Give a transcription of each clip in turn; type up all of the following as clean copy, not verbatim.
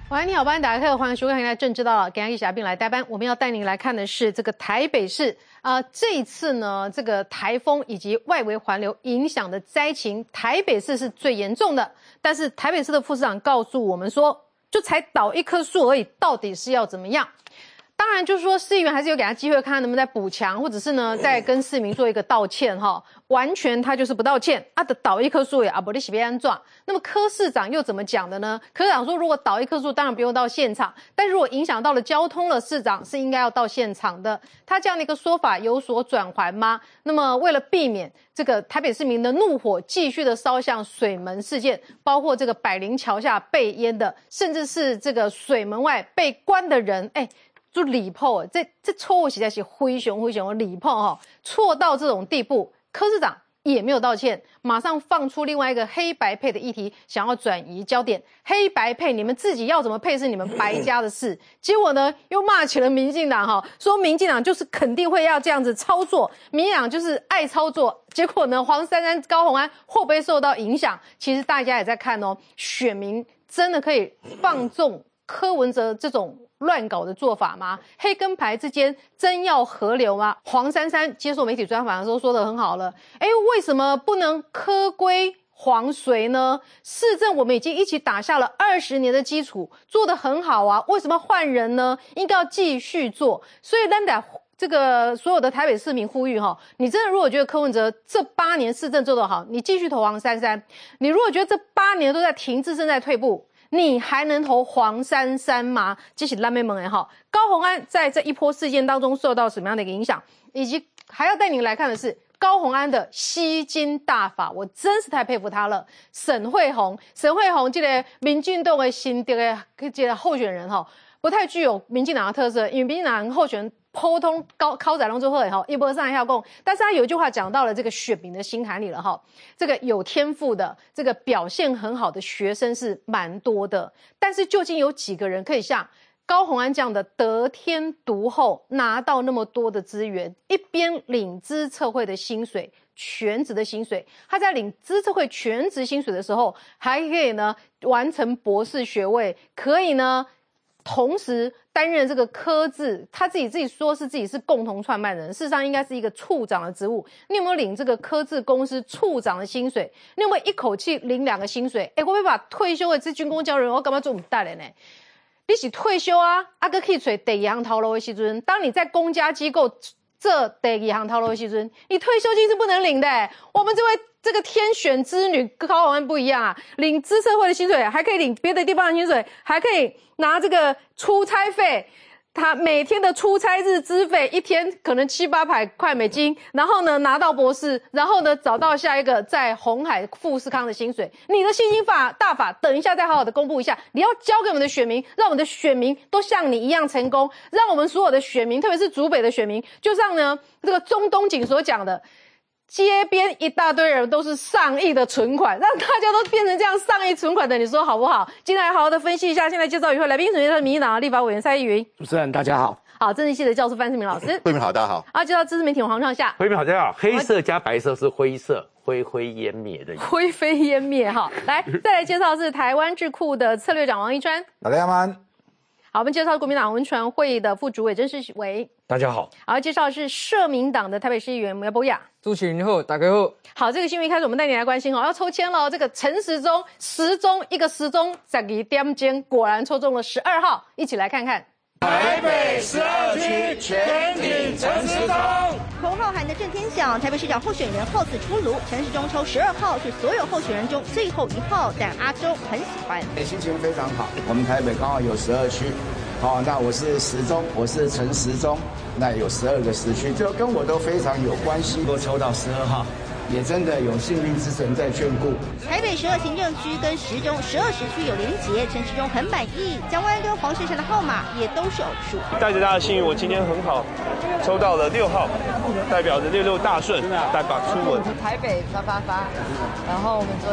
晚安，你好，欢迎打开欢迎收看《现在政治到了》，给大家并来代班。我们要带您来看的是这个台北市这一次呢，这个台风以及外围环流影响的灾情，台北市是最严重的。但是台北市的副市长告诉我们说，就才倒一棵树而已，到底是要怎么样？当然，就是说市议员还是有给他机会，看他能不能再补强，或者是呢，再跟市民做一个道歉哈。完全他就是不道歉，的倒一棵树也不利喜被安撞。那么柯市长又怎么讲的呢？柯市长说，如果倒一棵树，当然不用到现场，但如果影响到了交通了，市长是应该要到现场的。他这样的一个说法有所转圜吗？那么为了避免这个台北市民的怒火继续的烧向水门事件，包括这个百灵桥下被淹的，甚至是这个水门外被关的人，就离谱，这错误实在是非常的离谱哈，错到这种地步，柯市长也没有道歉，马上放出另外一个黑白配的议题，想要转移焦点。黑白配你们自己要怎么配是你们白家的事，结果呢又骂起了民进党哈，说民进党就是肯定会要这样子操作，民进党就是爱操作。结果呢，黄珊珊、高虹安会不会受到影响？其实大家也在看哦，选民真的可以放纵柯文哲这种乱搞的做法吗？黑跟白之间真要合流吗？黄珊珊接受媒体专访的时候说得很好了，为什么不能柯归黄随呢？市政我们已经一起打下了20年的基础，做得很好啊，为什么换人呢？应该要继续做。所以咱得这个所有的台北市民呼吁你真的如果觉得柯文哲这8年市政做得好，你继续投黄珊珊；你如果觉得这8年都在停滞，正在退步，你还能投黄珊珊吗？这是烂妹们高虹安在这一波事件当中受到什么样的一个影响，以及还要带您来看的是高虹安的吸金大法，我真是太佩服他了。沈慧虹这个民进党的新的这个候选人不太具有民进党的特色，因为民进党候选人普通考载拢最好的一波上下共，但是他有一句话讲到了这个选民的心坎里了这个有天赋的，这个表现很好的学生是蛮多的，但是究竟有几个人可以像高虹安这样的得天独厚，拿到那么多的资源，一边领资策会的薪水，全职的薪水，他在领资策会全职薪水的时候，还可以呢完成博士学位，可以呢同时担任这个科字，他自己说是自己是共同创办人，事实上应该是一个处长的职务。你有没有领这个科字公司处长的薪水？你有没有一口气领2个薪水？会不会把退休的这军公教人，我干嘛做不带了呢？你是退休啊，还可以找第2行头路的时阵，当你在公家机构这第2行头路的时阵，你退休金是不能领的我们这个天选之女高虹安不一样啊，领资策会的薪水，还可以领别的地方的薪水，还可以拿这个出差费，他每天的出差日资费一天可能700-800块美金，然后呢拿到博士，然后呢找到下一个在鸿海富士康的薪水。你的薪金大法等一下再好好的公布一下，你要交给我们的选民，让我们的选民都像你一样成功，让我们所有的选民，特别是竹北的选民，就像呢这个中东锦所讲的，街边一大堆人都是上亿的存款，让大家都变成这样上亿存款的，你说好不好？今天来好好的分析一下。现在介绍与会来宾，首先是民进党立法委员蔡依云， 主持人大家好。 好，政治系的教授范世明老师， 慧敏好，大家好。 介绍知识媒体黄创夏， 慧敏好，大家好。黑色加白色是灰色，灰灰烟灭的意思， 灰飞烟灭来，再来介绍是台湾智库的策略长王一川， 大家好。 好，我们介绍国民党文传会的副主委曾世伟， 大家好。 好，介绍的是社民党的台北市议员苗博雅， 主持人好，大家好。 好，这个新闻一开始我们带你来关心要抽签了。这个陈时中一个时钟12点钟，果然抽中了12号，一起来看看。 台北12区全体陈时中， 口号喊得震天响，台北市长候选人号次出炉，陈时中抽12号是所有候选人中最后1号，但阿中很喜欢。 心情非常好，我们台北刚好有12区，那我是时中，我是陈时中，那有12个时区，就跟我都非常有关系。我抽到12号。也真的有幸运之神在眷顾。 台北12行政区跟时中12时区有连结，陈时中很满意。蒋万安跟黄珊珊的号码也都是偶数。 带着大家幸运，我今天很好，抽到了6号，代表着66大顺，代表出文。 台北888，然后我们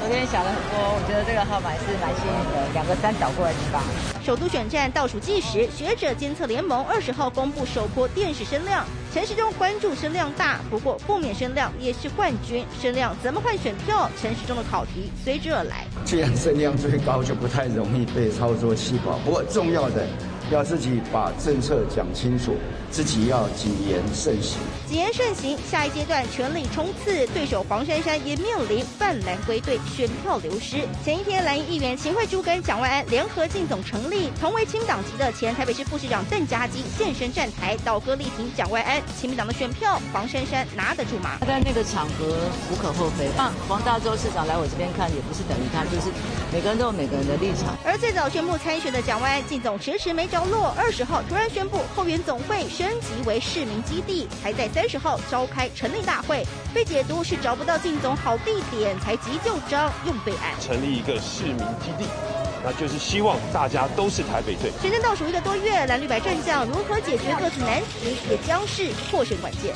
昨天想了很多，我觉得这个号码是蛮幸运的，2个3倒过来18。 首都选战倒数计时，学者监测联盟20号公布首波电视声量，陈时中关注声量大，不过不免声量也是冠军，声量怎么换选票？陈时中的考题随之而来。 既然声量最高，就不太容易被操作气饱。不过重要的，要自己把政策讲清楚，自己要谨言慎行。 谨言慎行，下一阶段全力冲刺，对手黄珊珊也面临泛蓝归队，选票流失。前一天，蓝营议员秦慧珠跟蒋万安联合进总成立，同为亲党籍的前台北市副市长邓家基现身站台，倒戈力挺蒋万安。亲民党的选票，黄珊珊拿得住吗？ 他在那个场合无可厚非。黄大洲市长来我这边看，也不是等于他，就是每个人都有每个人的立场。 而最早宣布参选的蒋万安进总迟迟没着落，20号突然宣布后援总会升级为市民基地，还在30号召开成立大会，被解读是找不到进总好地点，才急就章用对岸， 成立一个市民基地，那就是希望大家都是台北队。 选战倒数1个多月，蓝绿白战将如何解决各自难题，也将是获胜关键。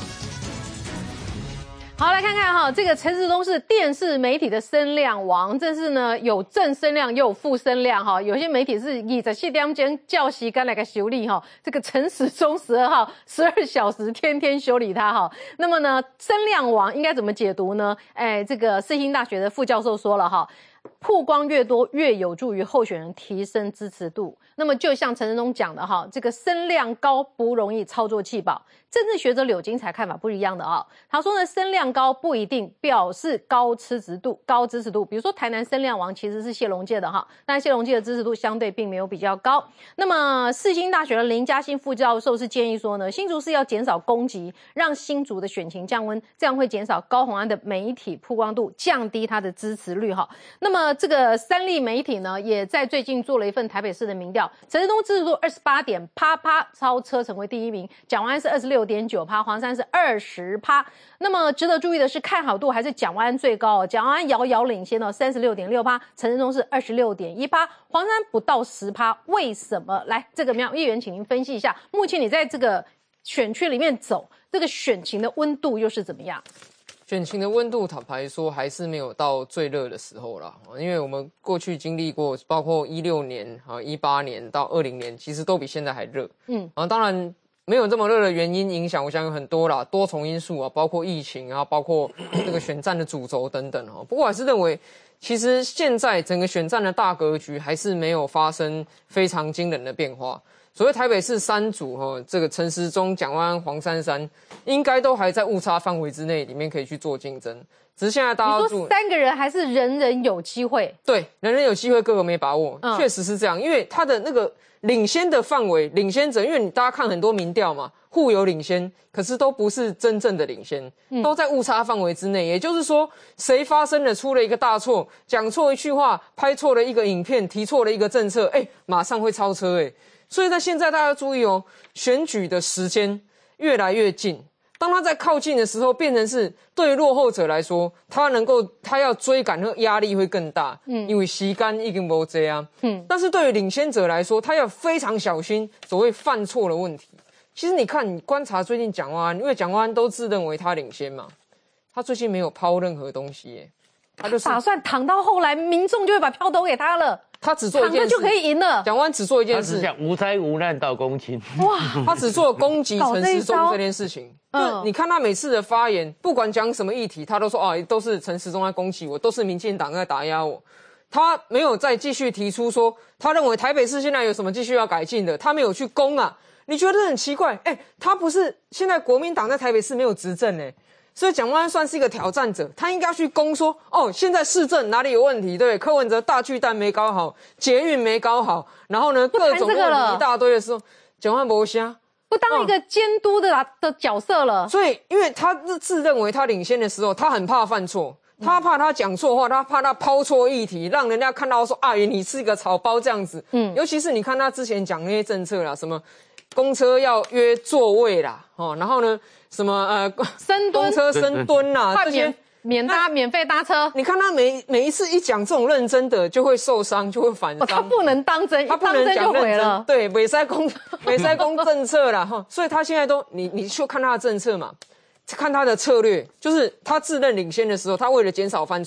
好，来看看哈，这个陈时中是电视媒体的声量王，这是呢有正声量又有负声量哈。有些媒体是24点钟叫时间来个修理哈，这个陈时中12号12小时天天修理他哈。那么呢，声量王应该怎么解读呢？这个世新大学的副教授说了哈。曝光越多，越有助于候选人提升支持度。那么，就像陈时中讲的哈，这个声量高不容易操作气饱。政治学者柳金才看法不一样的啊，他说呢，声量高不一定表示高支持度。比如说台南声量王其实是谢龙介的哈，但谢龙介的支持度相对并没有比较高。那么世新大学的林嘉欣副教授是建议说呢，新竹市要减少攻击，让新竹的选情降温，这样会减少高虹安的媒体曝光度，降低他的支持率哈。那么这个三立媒体呢，也在最近做了一份台北市的民调，陈时中支持度28.8%，超车成为第一名，蒋万安是26.9%，黄珊是20%。那么值得注意的是，看好度还是蒋万安最高哦，蒋万安遥遥领先哦，36.6%，陈时中是26.1%，黄珊不到10%，为什么？来，这个苗议员，请您分析一下，目前你在这个选区里面走，这个选情的温度又是怎么样？ 选情的温度，坦白说还是没有到最热的时候啦，因为我们过去经历过，包括16年、18年到20年，其实都比现在还热。当然没有这么热的原因影响，我想有很多啦，多重因素啊，包括疫情啊，包括这个选战的主轴等等不过我还是认为，其实现在整个选战的大格局还是没有发生非常惊人的变化。所谓台北市三组这个陈时中、蒋万安、黄珊珊，应该都还在误差范围之内，里面可以去做竞争。只是现在大家你说3个人还是人人有机会？ 对，人人有机会，个个没把握，确实是这样。因为他的那个领先的范围，领先者，因为大家看很多民调嘛，互有领先，可是都不是真正的领先，都在误差范围之内。也就是说，谁发生了出了一个大错，讲错一句话，拍错了一个影片，提错了一个政策，马上会超车所以在现在大家要注意选举的时间越来越近，当他在靠近的时候，变成是对于落后者来说，他要追赶的压力会更大，因为时间已经没这样。但是对于领先者来说，他要非常小心所谓犯错的问题。其实你看，你观察最近蒋万安，因为蒋万安都自认为他领先嘛，他最近没有抛任何东西他就是打算躺到后来，民众就会把票投给他了。 他只做一件事， 躺着就可以赢了。 蒋万安只做一件事， 他是讲无灾无难到公卿。 哇， 他只做攻击陈时中这件事情。就你看他每次的发言，不管讲什么议题，他都说都是陈时中在攻击我，都是民进党在打压我。他没有再继续提出说，他认为台北市现在有什么继续要改进的，他没有去攻啊。你觉得很奇怪？他不是现在国民党在台北市没有执政所以蒋万安算是一个挑战者，他应该去攻说，现在市政哪里有问题？对不对？柯文哲大巨蛋没搞好，捷运没搞好，然后呢各种问题一大堆的时候，蒋万安没瞎， 不当一个监督的角色了。 所以，因为他自认为他领先的时候，他很怕犯错，他怕他讲错话，他怕他抛错议题，让人家看到说你是一个草包这样子。尤其是你看他之前讲那些政策啦，什么公车要约座位啦，然后呢。什么深蹲， 公车深蹲这些免费搭车。 你看他每一次一讲这种认真的，就会受伤，就会反伤。 他不能当真， 他不能讲认真。对，没塞公政策啦所以他现在都你就看他的政策嘛，看他的策略，就是他自认领先的时候，他为了减少犯错，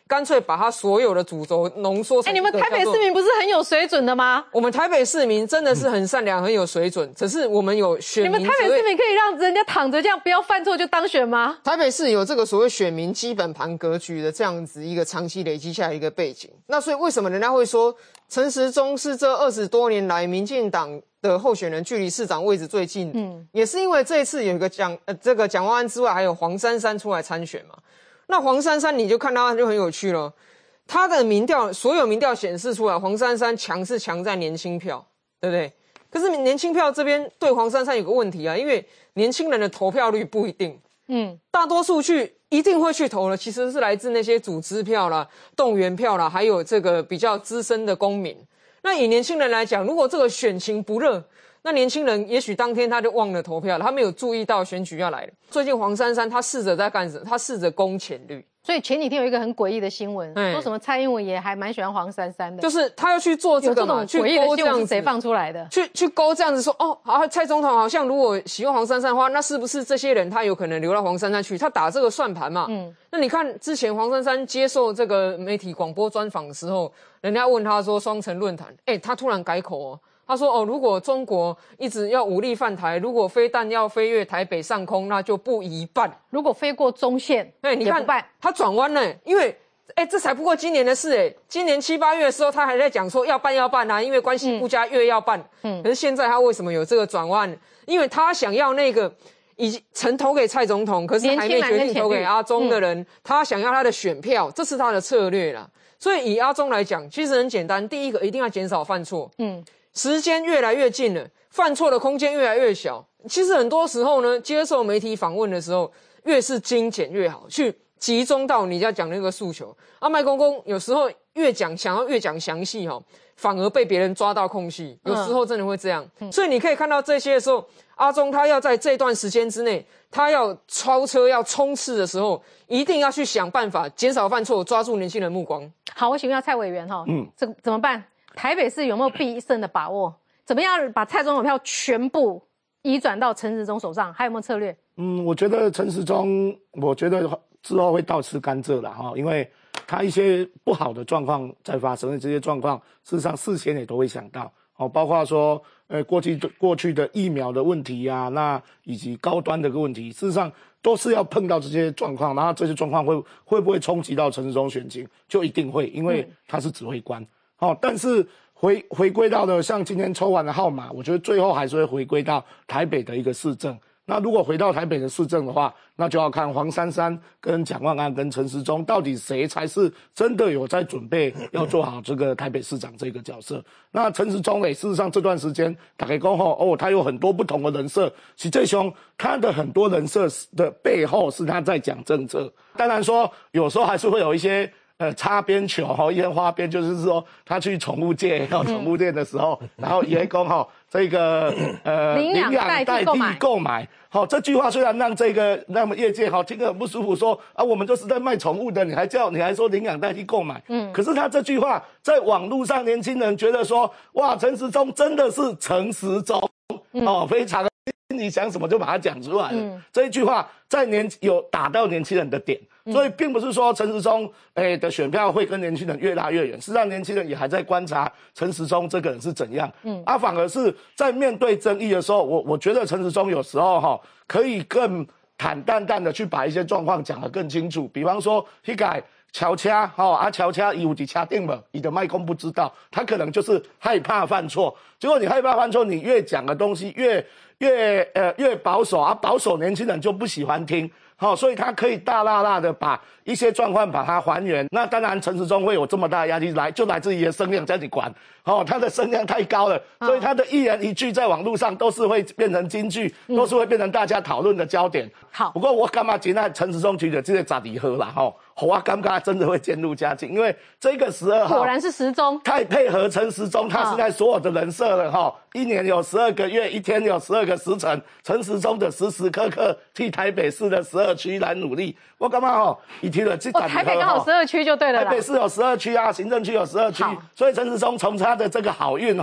干脆把他所有的主轴浓缩成。 你们台北市民不是很有水准的吗？ 我们台北市民真的是很善良、很有水准，只是我们有选民。 你们台北市民可以让人家躺着这样不要犯错就当选吗？ 台北市有这个所谓选民基本盘格局的这样子一个长期累积下来一个背景。那所以为什么人家会说陈时中是这20多年来民进党的候选人距离市长位置最近？也是因为这一次有一个这个蒋万安之外，还有黄珊珊出来参选嘛。那黄珊珊你就看到就很有趣了，他的民调所有民调显示出来，黄珊珊是强在年轻票，对不对？可是年轻票这边对黄珊珊有个问题啊，因为年轻人的投票率不一定，大多数一定会去投的，其实是来自那些组织票啦、动员票啦，还有这个比较资深的公民。那以年轻人来讲，如果这个选情不热，那年轻人也许当天他就忘了投票了，他没有注意到选举要来了。最近黄珊珊他试着在干什么？他试着攻浅绿。 所以前几天有一个很诡异的新闻，说什么蔡英文也还蛮喜欢黄珊珊的， 就是他要去做这个嘛， 去勾这样子，谁放出来的？去勾这样子说，好，蔡总统好像如果喜欢黄珊珊的话，那是不是这些人他有可能留到黄珊珊去？他打这个算盘嘛。那你看之前黄珊珊接受这个媒体广播专访的时候，人家问他说双城论坛，他突然改口哦。他说如果中国一直要武力犯台，如果飞弹要飞越台北上空，那就不宜办。 如果飞过中线， 你看他转弯了，因为这才不过今年的事今年7、8月的时候，他还在讲说要办啊，因为关系不佳越要办。可是现在他为什么有这个转弯？因为他想要那个曾投给蔡总统，可是还没决定投给阿中的人，他想要他的选票，这是他的策略啦。所以以阿中来讲，其实很简单，第一个一定要减少犯错。时间越来越近了，犯错的空间越来越小。其实很多时候呢，接受媒体访问的时候，越是精简越好，去集中到你要讲那个诉求。麦公公有时候想要越讲详细反而被别人抓到空隙，有时候真的会这样。所以你可以看到这些的时候，阿中他要在这段时间之内，他要超车要冲刺的时候，一定要去想办法减少犯错，抓住年轻人目光。 好，我请问一下蔡委员这怎么办？台北市有没有必胜的把握？怎么样把蔡总统票全部移转到陈时中手上？还有没有策略？ 我觉得陈时中，我觉得之后会倒吃甘蔗了因为他一些不好的状况在发生，这些状况事实上事先也都会想到包括说过去的疫苗的问题啊，那以及高端的个问题，事实上都是要碰到这些状况，然后这些状况会不会冲击到陈时中选情？就一定会，因为他是指挥官。但是回归到的像今天抽完的号码，我觉得最后还是会回归到台北的一个市政。那如果回到台北的市政的话，那就要看黄珊珊跟蒋万安跟陈时中到底谁才是真的有在准备要做好这个台北市长这个角色。那陈时中事实上这段时间大概讲他有很多不同的人设，实际上他的很多人设的背后是他在讲政策。当然说有时候还是会有一些擦边球一些花边，就是说他去宠物店宠物店的时候，然后也讲这个领养代替购买这句话虽然让业界听得很不舒服，说我们就是在卖宠物的，你还说领养代替购买，可是他这句话在网络上年轻人觉得说，哇，陈时中真的是陈时中非常心里想什么就把它讲出来了。这一句话有打到年轻人的点，所以并不是说陈时中的选票会跟年轻人越拉越远，事实上年轻人也还在观察陈时中这个人是怎样。反而是在面对争议的时候，我觉得陈时中有时候可以更坦荡荡的去把一些状况讲得更清楚。比方说那个乔车乔车有在车顶嘛，你的麦克不知道，他可能就是害怕犯错。结果你害怕犯错，你越讲的东西越保守保守年轻人就不喜欢听。所以他可以大剌剌的把一些状况把它还原。那当然陈时中会有这么大的压力就来自于的声量在你管他的声量太高了，所以他的一言一句在网络上都是会变成金句，都是会变成大家讨论的焦点。好，不过我干嘛今天陈时中觉得这个咋离合啦我感觉真的会渐入佳境，因为这个12号果然是时钟太配合陈时中，他是在所有的人设了一年有12个月，一天有12个时辰，陈时中的时时刻刻替台北市的12区来努力。我干嘛一提了这台北刚好12区就对了啦， 台北市有12区啊，行政区有12区，所以陈时中从他的这个好运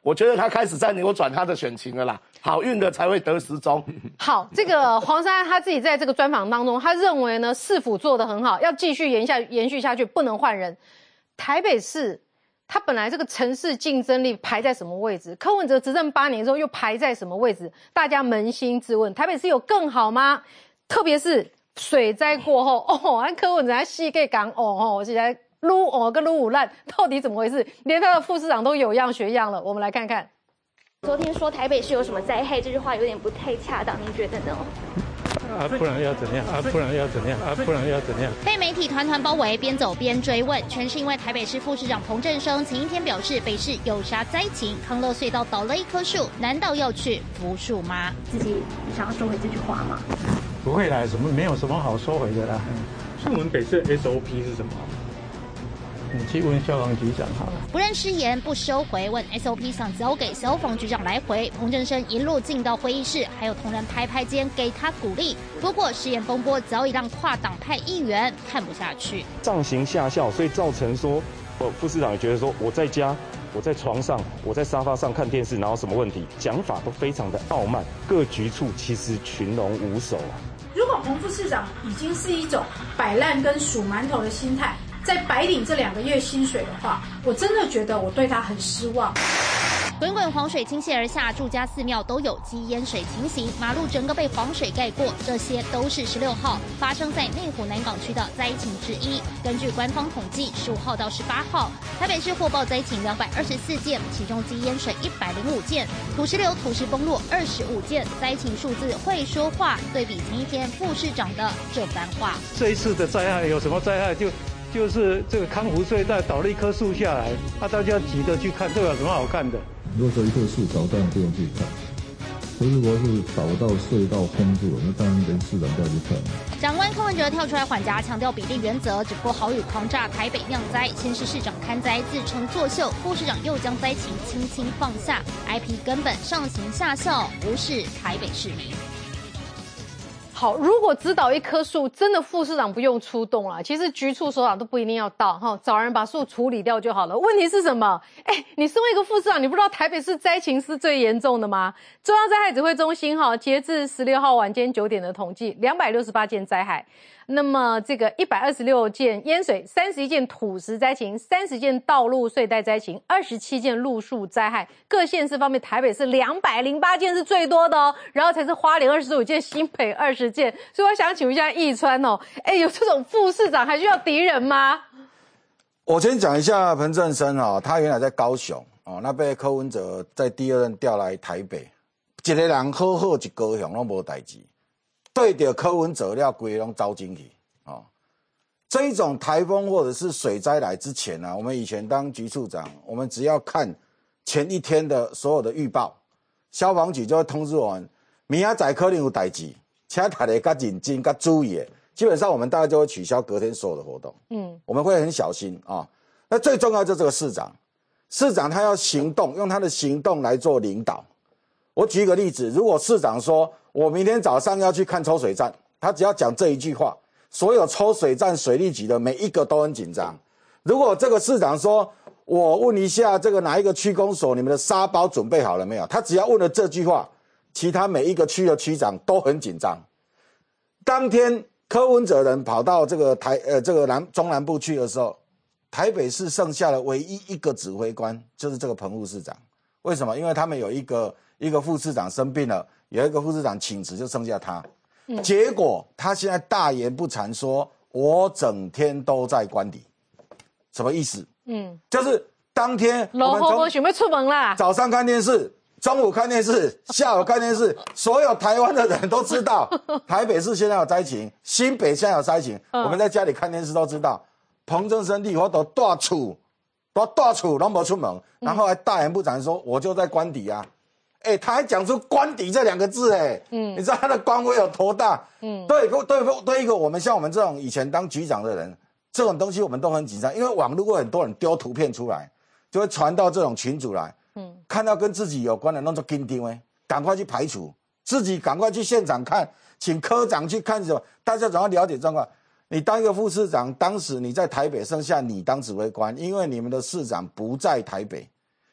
我觉得他开始在扭转他的选情了啦，好运的才会得时钟。 好，这个黄珊珊他自己在这个专访当中，他认为呢市府做得很好，要继续延续下去，不能换人。台北市他本来这个城市竞争力排在什么位置？柯文哲执政8年之后又排在什么位置？大家扪心自问，台北市有更好吗？特别是水灾过后，柯文哲还膝盖讲我现在撸跟撸五烂，到底怎么回事？连他的副市长都有样学样了。我们来看看。 昨天说台北市有什么灾害，这句话有点不太恰当，您觉得呢？ 不然要怎样？不然要怎样？不然要怎样？ 被媒体团团包围，边走边追问，全是因为台北市副市长彭振声前一天表示，北市有啥灾情，康乐隧道倒了一棵树，难道要去扶树吗？ 自己想要收回这句话吗？ 不会啦，没有什么好收回的啦。我们北市 SOP 是什么？你去问消防局长好了。 不认失言不收回，问 SOP 想交给消防局长来回。彭振声一路进到会议室，还有同仁拍拍肩给他鼓励。不过失言风波早已让跨党派议员看不下去， 上行下效，所以造成说，副市长也觉得说我在家。我在床上，我在沙发上看电视，哪有什么问题？讲法都非常的傲慢，各局处其实群龙无首啊。 如果彭副市长已经是一种摆烂跟数馒头的心态，在白领这2个月薪水的话，我真的觉得我对他很失望。 滚滚黄水倾泻而下，住家寺庙都有积淹水情形，马路整个被黄水盖过，这些都是16号发生在内湖南港区的灾情之一。根据官方统计，15号到18号，台北市获报灾情224件，其中积淹水105件，土石流、土石崩落25件，灾情数字会说话。对比前一天副市长的这番话， 这一次的灾害有什么灾害？就是这个康湖隧道倒了一棵树下来，大家急着去看，这有什么好看的？ 如果说一棵树倒，当然不用去看。可是如果是倒到隧道封住了，那当然连市长都要去看。 长官柯文哲跳出来缓颊，强调比例原则，只不过豪雨狂炸台北酿灾，先是市长看灾自称作秀，副市长又将灾情轻轻放下 ，IP 根本上行下效，无视台北市民。 好，如果只倒一棵树，真的副市长不用出动了。其实局处首长都不一定要到哈，找人把树处理掉就好了。问题是什么？你身为一个副市长，你不知道台北市灾情是最严重的吗？中央灾害指挥中心截至16号晚间9点的统计，268件灾害。那么这个126件淹水，31件土石灾情，30件道路隧道灾情，27件路树灾害。各县市方面，台北市208件是最多的哦，然后才是花莲25件，新北20件。所以我想请问一下奕川哦，有这种副市长还需要敌人吗？ 我先讲一下彭振声啊，他原来在高雄哦，那被柯文哲在第2任调来台北，一个人好好一高雄拢无代志。对着柯文哲了，规拢走进去啊！这一种台风或者是水灾来之前啊，我们以前当局处长，我们只要看前一天的所有的预报，消防局就会通知我们，明仔载可能有代志，请大家较认真、较注意的。基本上我们大概就会取消隔天所有的活动，我们会很小心啊。那最重要就是这个市长他要行动，用他的行动来做领导。我举一个例子，如果市长说我明天早上要去看抽水站，他只要讲这一句话，所有抽水站水利局的每一个都很紧张。如果这个市长说我问一下这个哪一个区公所你们的沙包准备好了没有，他只要问了这句话，其他每一个区的区长都很紧张。当天柯文哲人跑到这个中南部去的时候，台北市剩下的唯一一个指挥官就是这个彭副市长。为什么？因为他们有一个副市长生病了，有一个副市长请辞，就剩下他。结果他现在大言不惭说，我整天都在官邸，什么意思？就是当天我们准备出门啦， 早上看电视，中午看电视，下午看电视，所有台湾的人都知道台北市现在有灾情，新北现在有灾情，我们在家里看电视都知道。彭振声立我都大厝都没出门，然后还大言不惭说我就在官邸啊。他还讲出官邸这2个字，你知道他的官威有多大？对一个我们像我们这种以前当局长的人，这种东西我们都很紧张，因为网络会很多人丢图片出来，就会传到这种群组来，看到跟自己有关的，弄作紧张赶快去排除，自己赶快去现场看，请科长去看什么，大家总要了解状况。你当一个副市长，当时你在台北，剩下你当指挥官，因为你们的市长不在台北。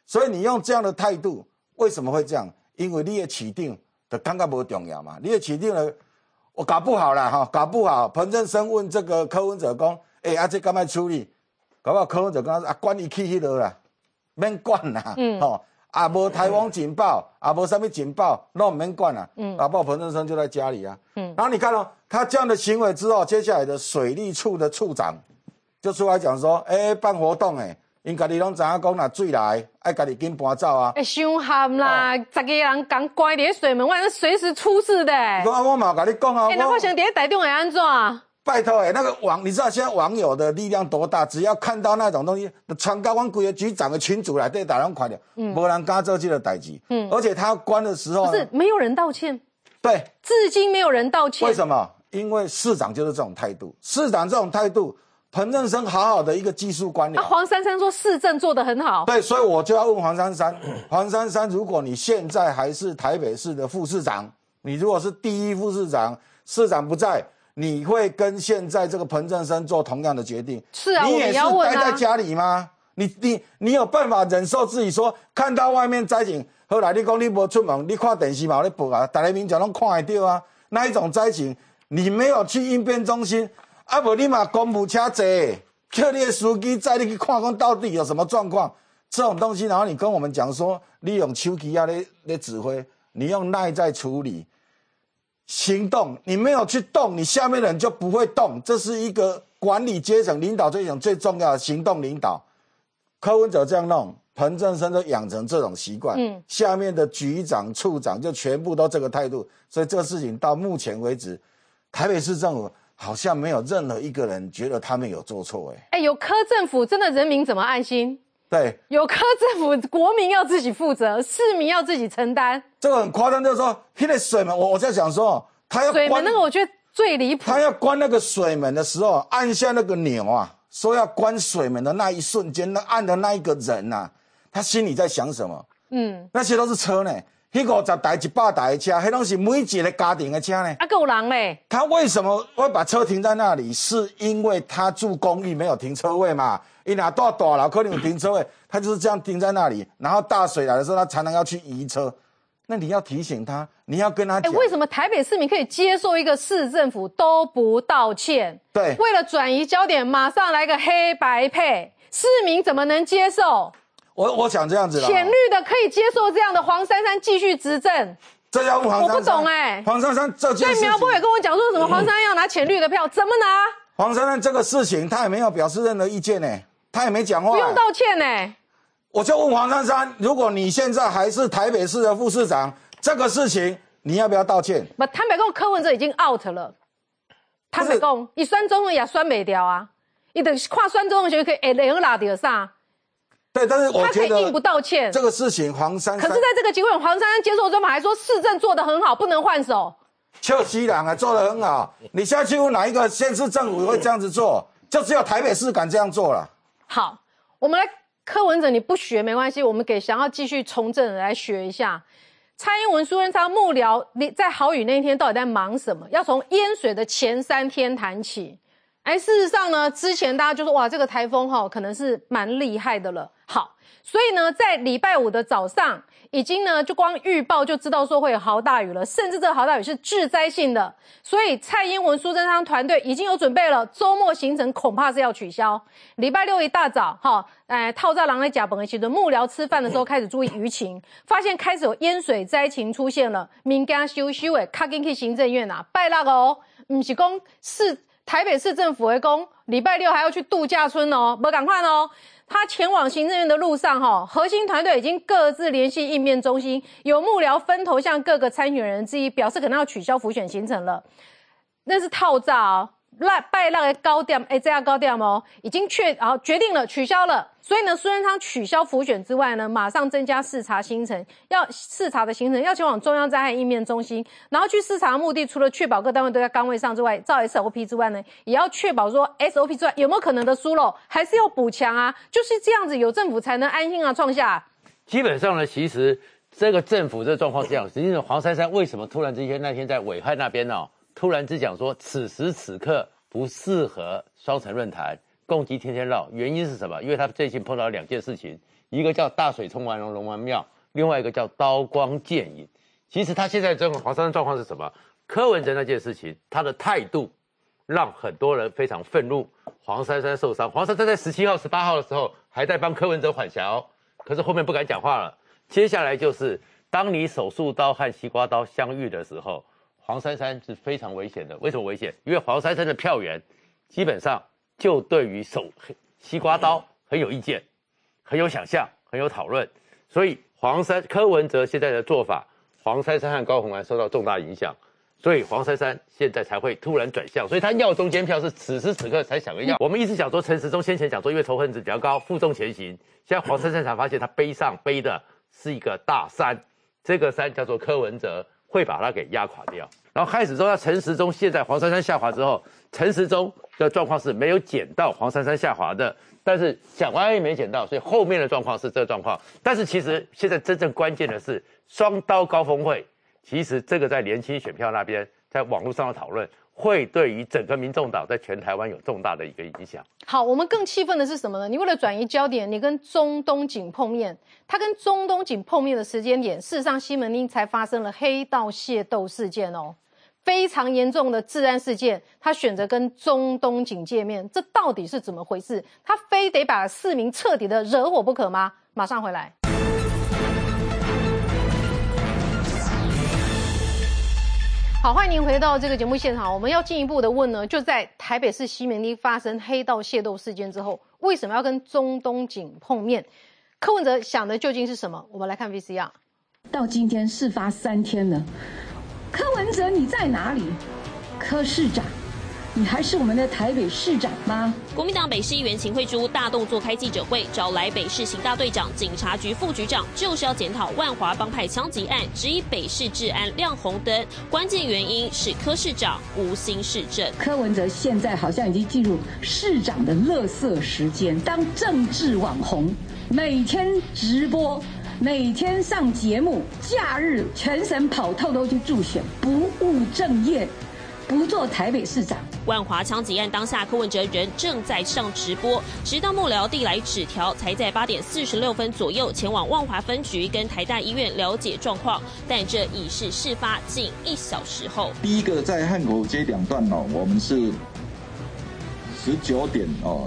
所以你用这样的态度，为什么会这样？因为你的市长就感觉不重要嘛。你的市长呢，我搞不好啦哈，搞不好。彭振声问这个柯文哲讲，这干嘛处理？搞不好柯文哲讲管伊去迄落啦，免管啦，无台风警报，无什么警报，那免管啦。搞不好彭振声就在家里啊。然后你看哦，他这样的行为之后，接下来的水利处的处长就出来讲说，办活动因家己拢知影讲，若水来，爱家己紧搬走啊。 伤寒啦，10个人刚关伫水门外，那随时出事的。 我嘛跟你讲啊， 那我想伫台中会安怎？ 拜托那个你知道现在网友的力量多大？只要看到那种东西，传到阮规个局长的群组来，对大家看到，没人敢做这个代志。而且他关的时候， 不是没有人道歉。 对， 至今没有人道歉。 为什么？因为市长就是这种态度，市长这种态度。彭振声好好的一个技术官僚， 黄珊珊说市政做得很好， 对，所以我就要问黄珊珊，黄珊珊，如果你现在还是台北市的副市长，你如果是第一副市长，市长不在，你会跟现在这个彭振声做同样的决定？ 是啊， 你也是待在家里吗？你有办法忍受自己说看到外面灾情，后来你讲你没出门，你看电视嘛有在播啊，大家民众拢看得到啊，那一种灾情，你没有去应变中心。无你嘛公务车坐，叫你的司机载你去看看到底有什么状况，这种东西，然后你跟我们讲说，你用手机啊来指挥，你用内在处理行动，你没有去动，你下面的人就不会动，这是一个管理阶层领导最重要的行动领导。柯文哲这样弄，彭振声都养成这种习惯，下面的局长、处长就全部都这个态度，所以这个事情到目前为止，台北市政府好像没有任何一个人觉得他们有做错， 有柯政府，真的人民怎么安心？ 对， 有柯政府，国民要自己负责，市民要自己承担。 这个很夸张，就是说，那个水门，我在想说，他要关水门那个，我觉得最离谱。 他要关那个水门的时候，按下那个钮啊，说要关水门的那一瞬间，那按的那一个人啊，他心里在想什么？那些都是车呢。那50台、100台的车，那都是每一个家庭的车呢。 够人嘞！ 他为什么会把车停在那里？是因为他住公寓没有停车位嘛？你哪大楼可能有停车位，他就是这样停在那里。然后大水来的时候，他常常要去移车。那你要提醒他，你要跟他讲。 为什么台北市民可以接受一个市政府都不道歉？ 对， 为了转移焦点，马上来个黑白配，市民怎么能接受？ 我想这样子啦， 浅绿的可以接受这样的黄珊珊继续执政， 这要问黄珊珊。 我不懂黄珊珊这件事情， 对苗博也跟我讲说什么黄珊珊要拿浅绿的票，怎么拿？ 黄珊珊这个事情他也没有表示任何意见他也没讲话， 不用道歉我就问黄珊珊，如果你现在还是台北市的副市长，这个事情你要不要道歉？ 不，坦白讲，柯文哲已经 out 了。坦白讲，他选总统也选不掉啊，他就看选总统就可以能拉到啥？ 对，但是我觉得他可以硬不道歉。 这个事情黄珊珊， 可是在这个机会，黄珊珊接受专访还说市政做得很好，不能换手。 邱西朗啊，做得很好。你现在去问哪一个县市政府会这样子做？就只有台北市敢这样做了。 好，我们来柯文哲，你不学没关系，我们给想要继续从政的来学一下。蔡英文、苏贞昌幕僚，你在豪雨那一天到底在忙什么？要从淹水的前3天谈起。事实上呢，之前大家就说哇，这个台风可能是蛮厉害的了。好，所以呢，在礼拜5的早上，已经呢就光预报就知道说会有豪大雨了，甚至这个豪大雨是致灾性的。所以蔡英文、苏贞昌团队已经有准备了，周末行程恐怕是要取消。礼拜6一大早，套炸狼在甲本的时候，幕僚吃饭的时候开始注意舆情，发现开始有淹水灾情出现了，民间收的卡进去行政院拜六不是讲是台北市政府会讲礼拜6还要去度假村没赶快他前往行政院的路上核心团队已经各自联系应变中心，有幕僚分头向各个参选人之一表示可能要取消辅选行程了。那是套炸拜六的高点这样高点已经决定了取消了。所以呢，苏贞昌取消辅选之外呢，马上增加视察行程，视察的行程要前往中央灾害应变中心，然后去视察的目的除了确保各单位都在岗位上之外，照 SOP 之外呢，也要确保说 SOP 之外有没有可能的疏漏，还是要补强啊，就是这样子有政府才能安心创下。 基本上呢，其实这个政府这个状况是这样，实际上黄珊珊为什么突然之间那天在洱海那边突然之讲说此时此刻不适合双城论坛， 攻击天天绕，原因是什么？因为他最近碰到2件事情，一个叫大水冲完龙王庙，另外一个叫刀光剑影。其实他现在这种黄珊珊状况是什么？柯文哲那件事情，他的态度让很多人非常愤怒。黄珊珊受伤，黄珊珊在17号、18号的时候还在帮柯文哲缓颊，可是后面不敢讲话了。接下来就是当你手术刀和西瓜刀相遇的时候，黄珊珊是非常危险的。为什么危险？因为黄珊珊的票源基本上就对于西瓜刀很有意见，很有想象，很有讨论。所以柯文哲现在的做法，黄珊珊和高虹安受到重大影响。所以黄珊珊现在才会突然转向，所以他要中间票是此时此刻才想要。我们一直讲说陈时中先前讲说，因为仇恨值比较高，负重前行。现在黄珊珊才发现，他背上背的是一个大山，这个山叫做柯文哲，会把他给压垮掉。然后开始之后，陈时中现在黄珊珊下滑之后，陈时中的状况是没有捡到黄珊珊下滑的，但是蒋万安也没捡到，所以后面的状况是这个状况。但是其实现在真正关键的是双刀高峰会。其实这个在年轻选票那边，在网络上的讨论，会对于整个民众党在全台湾有重大的一个影响。 好，我们更气愤的是什么呢？你为了转移焦点，你跟钟东锦碰面，他跟钟东锦碰面的时间点，事实上西门町才发生了黑道械斗事件哦，非常严重的治安事件，他选择跟钟东锦见面，这到底是怎么回事？他非得把市民彻底的惹火不可吗？马上回来。好，欢迎您回到这个节目现场。我们要进一步的问呢，就在台北市西门町发生黑道械斗事件之后，为什么要跟钟东锦碰面？柯文哲想的究竟是什么？我们来看 VCR。 到今天事发3天了，柯文哲你在哪里？柯市长，你还是我们的台北市长吗？ 国民党北市议员秦慧珠大动作开记者会，找来北市刑大队长、警察局副局长，就是要检讨万华帮派枪击案，质疑北市治安亮红灯，关键原因是柯市长无心市政。 柯文哲现在好像已经进入市长的垃圾时间，当政治网红，每天直播，每天上节目，假日全省跑透透去助选，不务正业，不做台北市长。 万华枪击案当下，柯文哲人正在上直播，直到幕僚递来纸条，才在8点46分左右前往万华分局跟台大医院了解状况。但这已是事发近1小时后。 第一个在汉口街2段我们是19点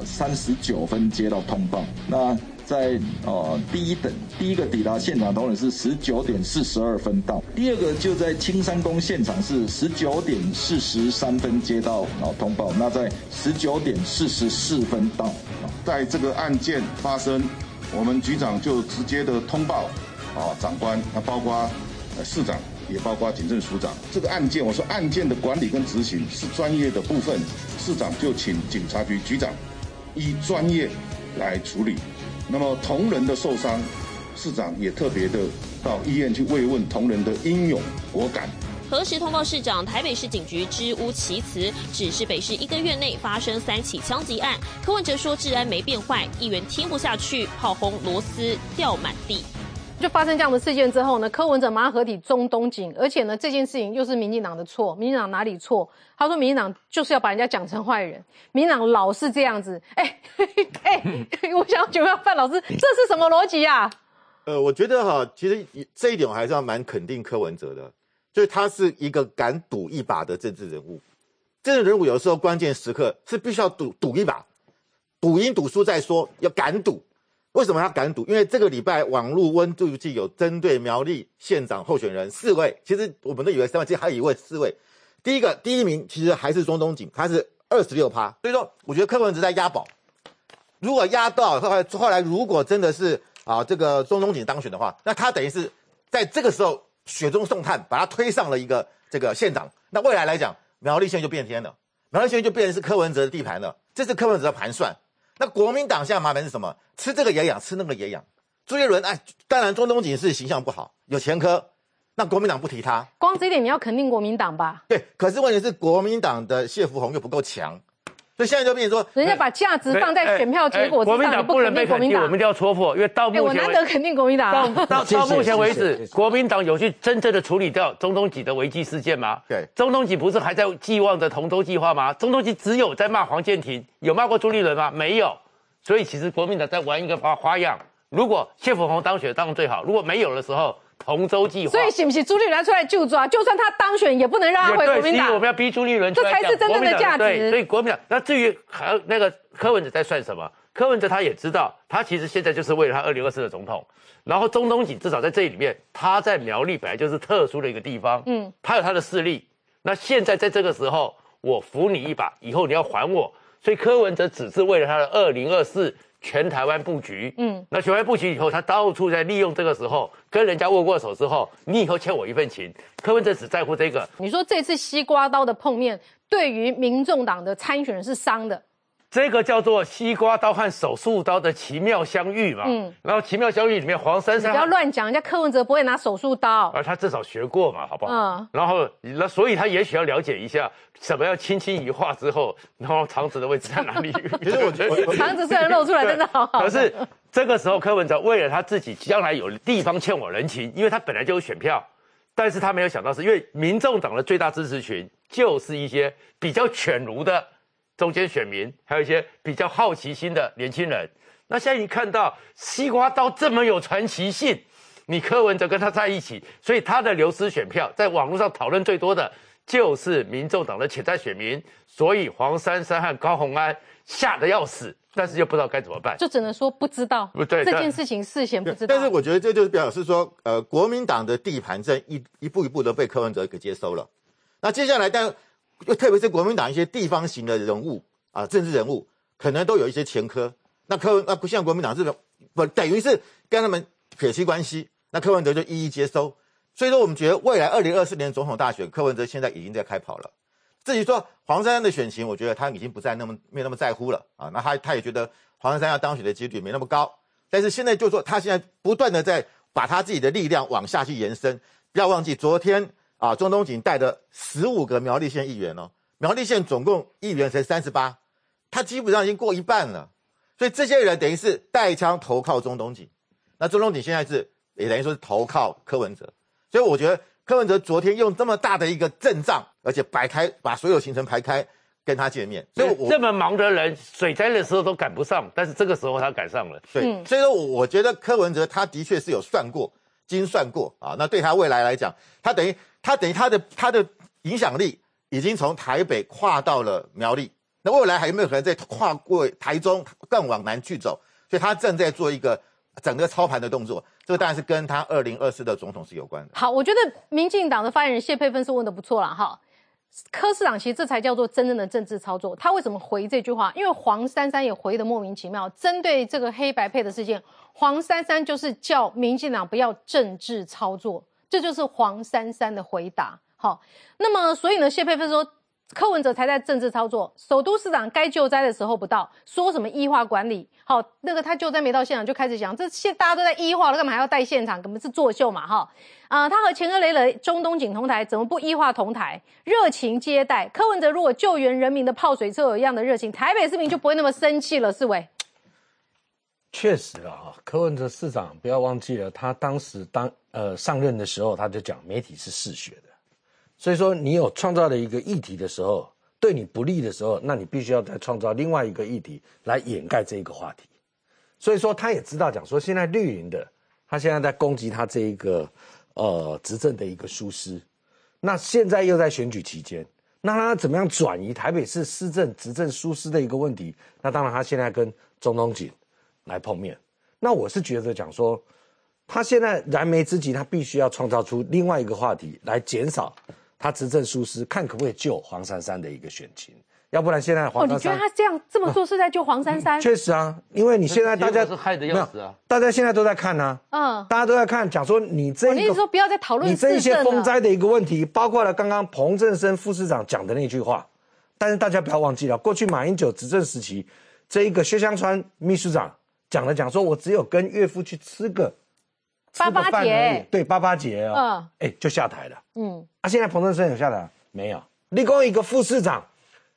39分接到通报。那在第一个抵达现场同仁是19点42分到，第二个就在青山宫现场是19点43分接到通报，那在19点44分到。 在这个案件发生，我们局长就直接的通报长官，那包括市长，也包括警政署长。这个案件，我说案件的管理跟执行是专业的部分，市长就请警察局局长依专业来处理。那么同仁的受伤，市长也特别的到医院去慰问同仁的英勇果敢。 核实通报市长，台北市警局支吾其词，只是北市1个月内发生3起枪击案。柯文哲说治安没变坏，议员听不下去，炮轰螺丝掉满地。 就发生这样的事件之后呢，柯文哲马上合体钟东锦，而且呢，这件事情又是民进党的错。民进党哪里错？他说民进党就是要把人家讲成坏人，民进党老是这样子。我想请问范老师，这是什么逻辑啊？ 我觉得其实这一点我还是要蛮肯定柯文哲的，就是他是一个敢赌一把的政治人物。政治人物有时候关键时刻是必须要赌一把，赌赢赌输再说，要敢赌。为什么他敢赌？因为这个礼拜网络温度计有针对苗栗县长候选人4位，其实我们都以为3位，其实还有1位4位。第一名其实还是钟东锦，他是26%，所以说我觉得柯文哲在押宝。如果押到后来如果真的是这个钟东锦当选的话，那他等于是在这个时候雪中送炭，把他推上了一个这个县长。那未来来讲，苗栗县就变天了，苗栗县就变成是柯文哲的地盘了，这是柯文哲的盘算。那国民党现在麻烦是什么？吃这个也养，吃那个也养。朱立伦，当然钟东锦是形象不好，有前科，那国民党不提他。 光这一点你要肯定国民党吧？ 对，可是问题是国民党的谢福洪又不够强， 所以现在就变成说， 人家把价值放在选票结果之上， 国民党不能被肯定，我们一定要戳破，因为到目前我难得肯定国民党到目前为止，国民党有去真正的处理掉中东锦的危机事件吗？ 对， 中东锦不是还在寄望着同舟计划吗？中东锦只有在骂黄健庭，有骂过朱立伦吗？没有。所以其实国民党在玩一个花样，如果谢富弘当选当然最好，如果没有的时候。同舟计划， 所以是不是朱立伦出来就抓？就算他当选，也不能让他回国民党。 我们要逼朱立伦出来， 这才是真正的价值。 对，所以国民党。那至于还有那个柯文哲在算什么？柯文哲他也知道，他其实现在就是为了他2024的总统。然后中东锦至少在这里面，他在苗栗本来就是特殊的一个地方，他有他的势力。那现在在这个时候，我扶你一把，以后你要还我。所以柯文哲只是为了他的2024。全台湾布局，那全台湾布局以后，他到处在利用这个时候跟人家握过手之后，你以后欠我一份情。柯文哲只在乎这个。 你说这次西瓜刀的碰面，对于民众党的参选人是伤的。 这个叫做西瓜刀和手术刀的奇妙相遇嘛。然后奇妙相遇里面，黄珊珊不要乱讲，人家柯文哲不会拿手术刀， 而他至少学过嘛，好不好？然后所以他也许要了解一下什么要轻轻一画之后，然后肠子的位置在哪里。 其实我觉得肠子虽然露出来，但是好好。 可是这个时候柯文哲为了他自己将来有地方欠我人情，因为他本来就有选票，但是他没有想到是因为民众党的最大支持群就是一些比较犬儒的。中间选民，还有一些比较好奇心的年轻人。那现在你看到西瓜刀这么有传奇性，你柯文哲跟他在一起，所以他的流失选票，在网络上讨论最多的就是民众党的潜在选民。所以黄珊珊和高虹安吓得要死，但是又不知道该怎么办， 就只能说不知道。对，这件事情事先不知道。 但是我觉得这就是表示说，国民党的地盘阵一步一步的被柯文哲给接收了。那接下来，特别是国民党一些地方型的人物啊，政治人物可能都有一些前科。那不像国民党这种，不等于是跟他们撇清关系。那柯文哲就一一接收。所以说，我们觉得未来2024年总统大选，柯文哲现在已经在开跑了。至于说黄珊珊的选情，我觉得他已经没那么在乎了啊。那他也觉得黄珊珊要当选的几率没那么高。但是现在就说他现在不断的在把他自己的力量往下去延伸。不要忘记昨天。中东锦带的15个苗栗县议员哦，苗栗县总共议员才38，他基本上已经过一半了，所以这些人等于是带枪投靠中东锦，那中东锦现在也等于说是投靠柯文哲，所以我觉得柯文哲昨天用这么大的一个阵仗，而且把所有行程排开跟他见面， 所以这么忙的人，水灾的时候都赶不上，但是这个时候他赶上了， 对，所以说我觉得柯文哲他的确是有精算过啊，那对他未来来讲，他等于他的影响力已经从台北跨到了苗栗，那未来还有没有可能再跨过台中更往南去走？所以他正在做一个整个操盘的动作，这个当然是跟他2024的总统是有关的。 好，我觉得民进党的发言人谢佩芬是问的不错啦哈。柯市长其实这才叫做真正的政治操作。他为什么回这句话？因为黄珊珊也回得莫名其妙。针对这个黑白配的事件，黄珊珊就是叫民进党不要政治操作，这就是黄珊珊的回答。好，那么所以呢，谢佩芬说柯文哲才在政治操作，首都市长该救灾的时候不到，说什么医化管理，好，那个他救灾没到现场就开始讲，这大家都在医化了，干嘛还要带现场？根本是作秀嘛，哈。他和前额累累中东锦同台，怎么不医化同台？热情接待柯文哲，如果救援人民的泡水车有一样的热情，台北市民就不会那么生气了，是伟。 确实啊，柯文哲市长不要忘记了，他当时上任的时候，他就讲媒体是嗜血的。所以说，你有创造了一个议题的时候，对你不利的时候，那你必须要再创造另外一个议题来掩盖这一个话题。所以说，他也知道讲说，现在绿营的他现在在攻击他这一个执政的一个疏失，那现在又在选举期间，那他怎么样转移台北市施政执政疏失的一个问题？那当然，他现在跟中东锦来碰面。那我是觉得讲说，他现在燃眉之急，他必须要创造出另外一个话题来减少他执政疏失，看可不可以救黄珊珊的一个选情，要不然现在黄珊珊， 你觉得他这么做是在救黄珊珊？ 确实啊，因为你现在大家是害得要死啊， 大家现在都在看啊，大家都在看，讲说你这一个， 你意思说不要再讨论你这一些风灾的一个问题，包括了刚刚彭正生副市长讲的那句话，但是大家不要忘记了，过去马英九执政时期，这一个薛湘川秘书长讲说，我只有跟岳父去吃个 88节， 对88节哦，就下台了。现在彭正生有下台没有？立功一个副市长，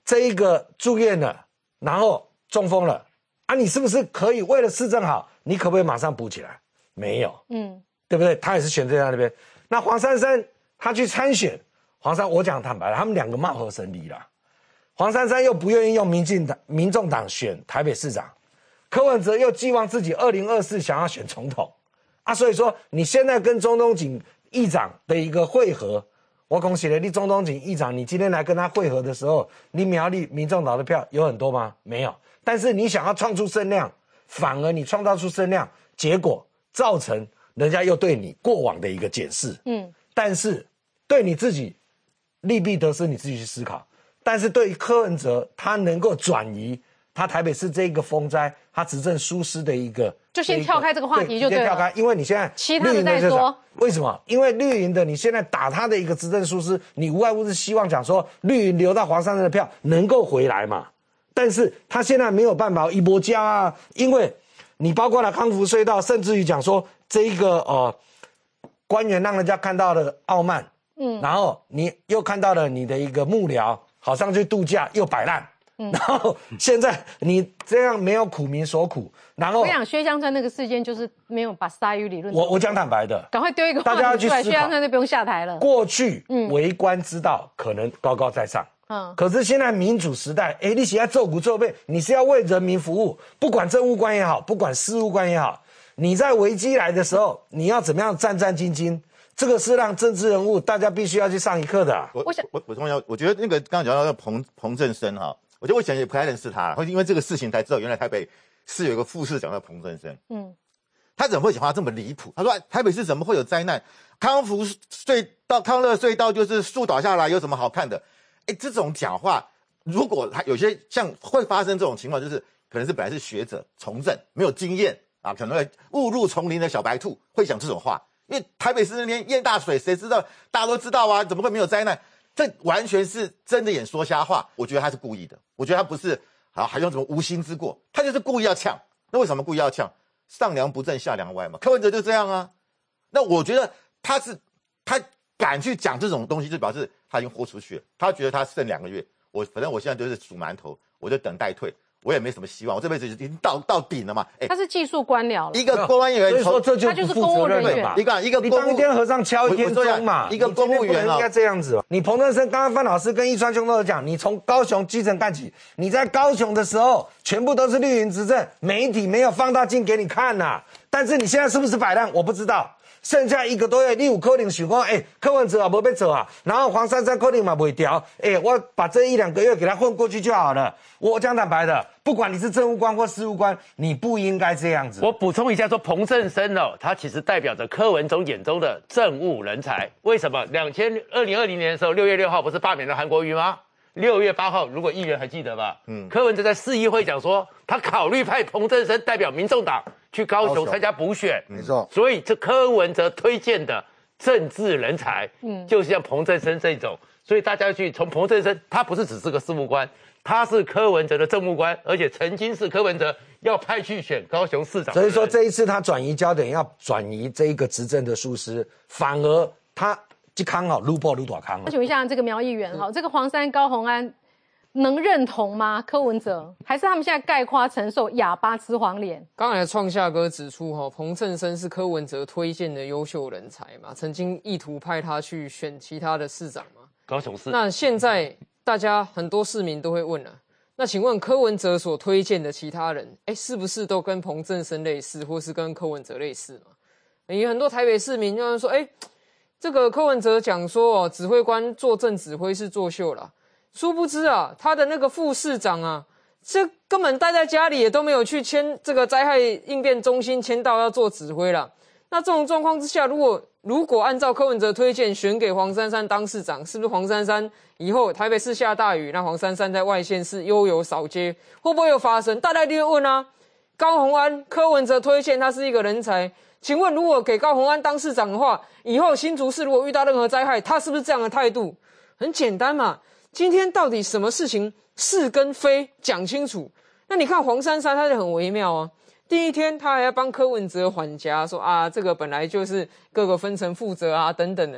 这一个住院了，然后中风了啊，你是不是可以为了市政好，你可不可以马上补起来？没有，对不对？他也是选在那边。那黄珊珊他去参选，我讲坦白了，他们两个貌合神离啦。黄珊珊又不愿意用民众党选台北市长，柯文哲又寄望自己2024想要选总统啊，所以说你现在跟中东锦议长的一个会合，我恭喜了你中东锦议长，你今天来跟他会合的时候，你苗栗民众党的票有很多吗？没有，但是你想要创出声量，反而你创造出声量，结果造成人家又对你过往的一个检视，但是对你自己利弊得失你自己去思考，但是对于柯文哲，他能够转移他台北市这一个风灾，他执政疏失的一个， 就先跳开这个话题就对了， 跳开，因为你现在其他的再说。 为什么？因为绿营的你现在打他的一个执政疏失，你无外乎是希望讲说绿营留到黄珊珊的票能够回来嘛，但是他现在没有办法一波加啊，因为你包括了康福隧道，甚至于讲说这一个官员让人家看到了傲慢，然后你又看到了你的一个幕僚好像去度假又摆烂，然后现在你这样没有苦民所苦，然后我想薛湘川那个事件就是没有把鲨鱼理论， 我讲坦白的， 赶快丢一个话题出来，薛湘川就不用下台了。 过去为官之道可能高高在上，可是现在民主时代，你是要做股做背，你是要为人民服务，不管政务官也好，不管事务官也好，你在危机来的时候，你要怎么样战战兢兢？这个是让政治人物大家必须要去上一课的啊。 我同样，我觉得那个刚刚讲到那个彭正生哈，我觉得我以前也不太认识他，会因为这个事情才知道，原来台北市有一个副市长叫彭正生。他怎么会讲话这么离谱？他说台北市怎么会有灾难？康福隧道、康乐隧道就是树倒下来，有什么好看的？这种讲话，如果他有些像会发生这种情况，就是可能是本来是学者从政没有经验啊，可能会误入丛林的小白兔会讲这种话。因为台北市那天淹大水，谁知道？大家都知道啊，怎么会没有灾难？这完全是睁着眼说瞎话。我觉得他是故意的，我觉得他不是还用什么无心之过，他就是故意要呛。那为什么故意要呛？上梁不正下梁歪嘛。柯文哲就这样啊。那我觉得他敢去讲这种东西，就表示他已经豁出去了。他觉得他剩2个月，反正我现在就是煮馒头，我就等待退。我也没什么希望，我这辈子已经到顶了嘛。 他是技术官僚了， 一个公安员，所以说这就不负责任了嘛。一个你当一天和尚敲一天钟嘛。一个公务员应该这样子。你彭正生刚刚范老师跟易川兄都有讲，你从高雄基层干起，你在高雄的时候全部都是绿营执政，媒体没有放大镜给你看呐。但是你现在是不是摆烂？我不知道。剩下1个多月，你有可能想讲，柯文哲也没要做啊，然后黄珊珊可能嘛袂调，我把这1、2个月给他混过去就好了。我讲坦白的，不管你是政务官或事务官，你不应该这样子。 我补充一下说，彭正生他其实代表着柯文哲眼中的政务人才。为什么2020年的时候6月6号不是罢免了韩国瑜吗？6月8号，如果议员还记得吧？柯文哲在市议会讲说，他考虑派彭正生代表民众党去高雄参加补选， 没错。 所以这柯文哲推荐的政治人才，就是像彭正生这种。所以大家去从彭正生，他不是只是个事务官，他是柯文哲的政务官，而且曾经是柯文哲要派去选高雄市长。 所以说这一次他转移焦点，要转移这一个执政的疏失，反而他这康撸破撸大康。 请问一下这个苗议员这个黄珊、高虹安能认同吗？柯文哲还是他们现在概括承受哑巴吃黄连？ 刚才创夏哥指出彭正生是柯文哲推荐的优秀人才嘛，曾经意图派他去选其他的市长嘛， 高雄市。 那现在大家很多市民都会问了，那请问柯文哲所推荐的其他人，是不是都跟彭正生类似，或是跟柯文哲类似嘛？有很多台北市民就说，这个柯文哲讲说指挥官坐镇指挥是作秀啦。殊不知他的那个副市长这根本待在家里也都没有去签这个灾害应变中心签到要做指挥啦。那这种状况之下，如果按照柯文哲推荐选给黄珊珊当市长，是不是黄珊珊以后台北市下大雨，那黄珊珊在外县市悠游扫街，会不会有发生？大家一定会问啊。高虹安柯文哲推荐他是一个人才，请问如果给高虹安当市长的话，以后新竹市如果遇到任何灾害，他是不是这样的态度？很简单嘛。今天到底什么事情是跟非讲清楚？那你看黄珊珊，她就很微妙啊。第一天她还要帮柯文哲缓颊，说这个本来就是各个分层负责等等的。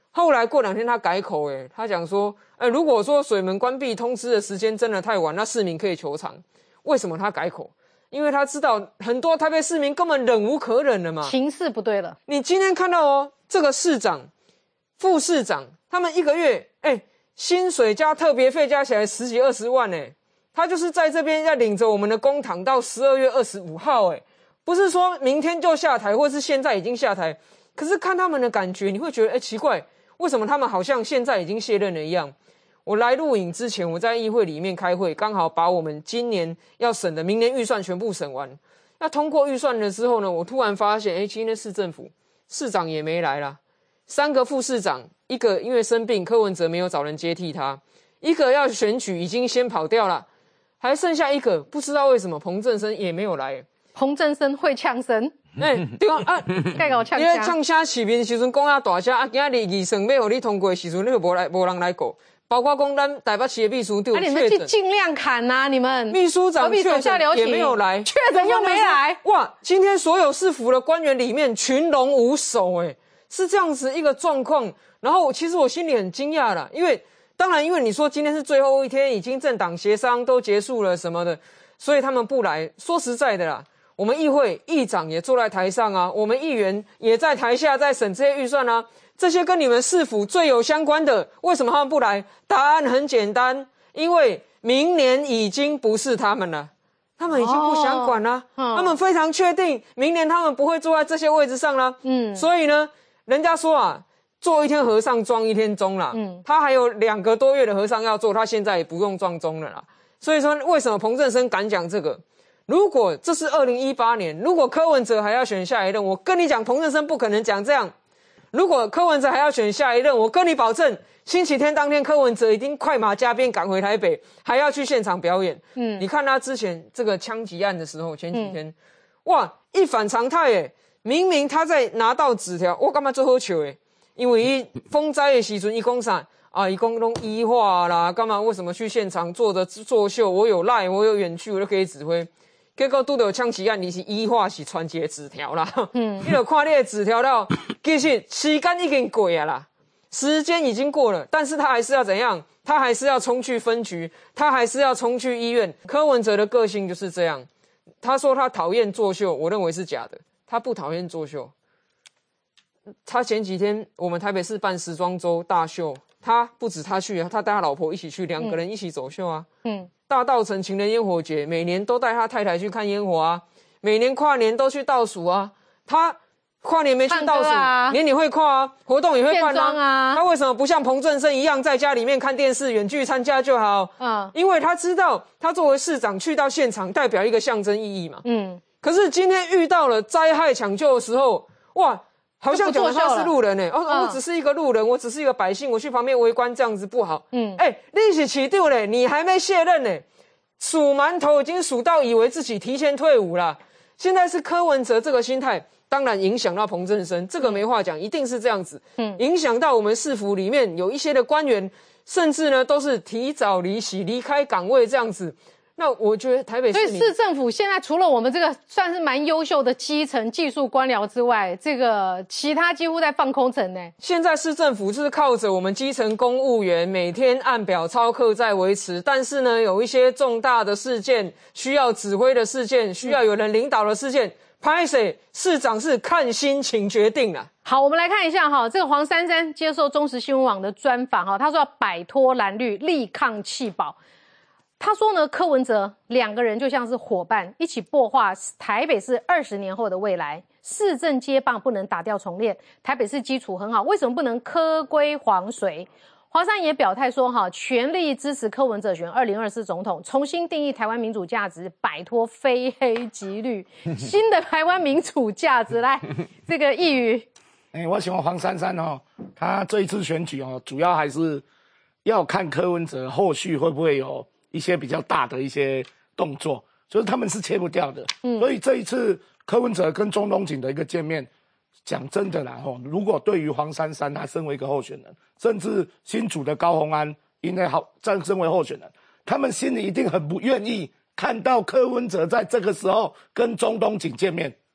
后来过2天他改口，他讲说，如果说水门关闭通知的时间真的太晚，那市民可以求偿。为什么他改口？因为他知道很多台北市民根本忍无可忍了嘛， 情势不对了。 你今天看到这个市长、副市长，他们1个月，薪水加特别费加起来10几20万，他就是在这边要领着我们的公帑到12月25号，不是说明天就下台，或是现在已经下台。可是看他们的感觉，你会觉得，奇怪，为什么他们好像现在已经卸任了一样？我来录影之前，我在议会里面开会，刚好把我们今年要审的明年预算全部审完。那通过预算了之后呢，我突然发现，今天市政府市长也没来啦，3个副市长，一个因为生病，柯文哲没有找人接替他，一个要选举已经先跑掉了，还剩下一个，不知道为什么彭正生也没有来。 彭正生会呛声。 对啊， 该搞呛声。 因为呛声市民时阵讲啊大声，今日议算要互你通过的时阵，你就无人来过。包括讲咱台北市的秘书长， 你们去尽量砍啊！你们秘书长确诊也没有来， 确诊又没来。 哇！今天所有市府的官员里面群龙无首，是这样子一个状况。然后其实我心里很惊讶啦，因为当然因为你说今天是最后一天，已经政党协商都结束了什么的，所以他们不来。说实在的啦，我们议会议长也坐在台上啊，我们议员也在台下在审这些预算啊。这些跟你们市府最有相关的，为什么他们不来？答案很简单，因为明年已经不是他们了，他们已经不想管了，他们非常确定明年他们不会坐在这些位置上了。所以呢，人家说啊，做一天和尚撞一天钟啦。他还有2个多月的和尚要做，他现在也不用撞钟了啦。所以说，为什么彭正生敢讲这个？如果这是2018年，如果柯文哲还要选下一任，我跟你讲，彭正生不可能讲这样。如果柯文哲还要选下一任，我跟你保证，星期天当天柯文哲一定快马加鞭赶回台北，还要去现场表演。你看他之前这个枪击案的时候，前几天，哇，一反常态耶！明明他在拿到纸条，我干嘛做好笑耶？因为风灾的时阵，他讲啥啊？他讲都医化啦，干嘛？为什么去现场做秀？我有赖，我有远距，我就可以指挥。结果拄到枪击案，你是医化是传一个纸条啦，你就看你的纸条了，其实时间已经过了啦，时间已经过了，但是他还是要怎样？他还是要冲去分局，他还是要冲去医院。柯文哲的个性就是这样，他说他讨厌作秀，我认为是假的，他不讨厌作秀。他前几天我们台北市办时装周大秀，他不止他去啊，他带他老婆一起去，2个人一起走秀啊。大稻埕情人烟火节，每年都带他太太去看烟火啊，每年跨年都去倒数啊。他跨年没去倒数，年你会跨啊，活动也会办啊。他为什么不像彭正生一样在家里面看电视，远距参加就好？因为他知道他作为市长去到现场，代表一个象征意义嘛。可是今天遇到了灾害抢救的时候，哇！好像讲他是路人我只是一个路人，我只是一个百姓，我去旁边围观这样子不好。你是市长嘞，你还没卸任嘞，数馒头已经数到以为自己提前退伍了。现在是柯文哲这个心态，当然影响到彭正生，这个没话讲，一定是这样子。影响到我们市府里面有一些的官员，甚至呢都是提早离席、离开岗位这样子。那我觉得台北市， 所以市政府现在除了我们这个算是蛮优秀的基层技术官僚之外，这个其他几乎在放空城呢。 现在市政府就是靠着我们基层公务员每天按表操课在维持，但是呢，有一些重大的事件需要指挥的事件，需要有人领导的事件，拍谁市长是看心情决定啊。 好，我们来看一下这个黄珊珊接受中时新闻网的专访他说要摆脱蓝绿，力抗弃保。他说呢，柯文哲2个人就像是伙伴，一起擘画台北市20年后的未来。市政接棒不能打掉重练，台北市基础很好，为什么不能科归黄水？黄珊也表态说全力支持柯文哲选2024总统，重新定义台湾民主价值，摆脱非黑即绿，新的台湾民主价值。来，这个一语， 我喜欢黄珊珊他这一次选举主要还是要看柯文哲后续会不会有一些比较大的一些动作，就是他们是切不掉的。所以这一次柯文哲跟钟东锦的一个见面，讲真的啦如果对于黄珊珊他身为一个候选人，甚至新竹的高虹安因为身为候选人，他们心里一定很不愿意看到柯文哲在这个时候跟钟东锦见面。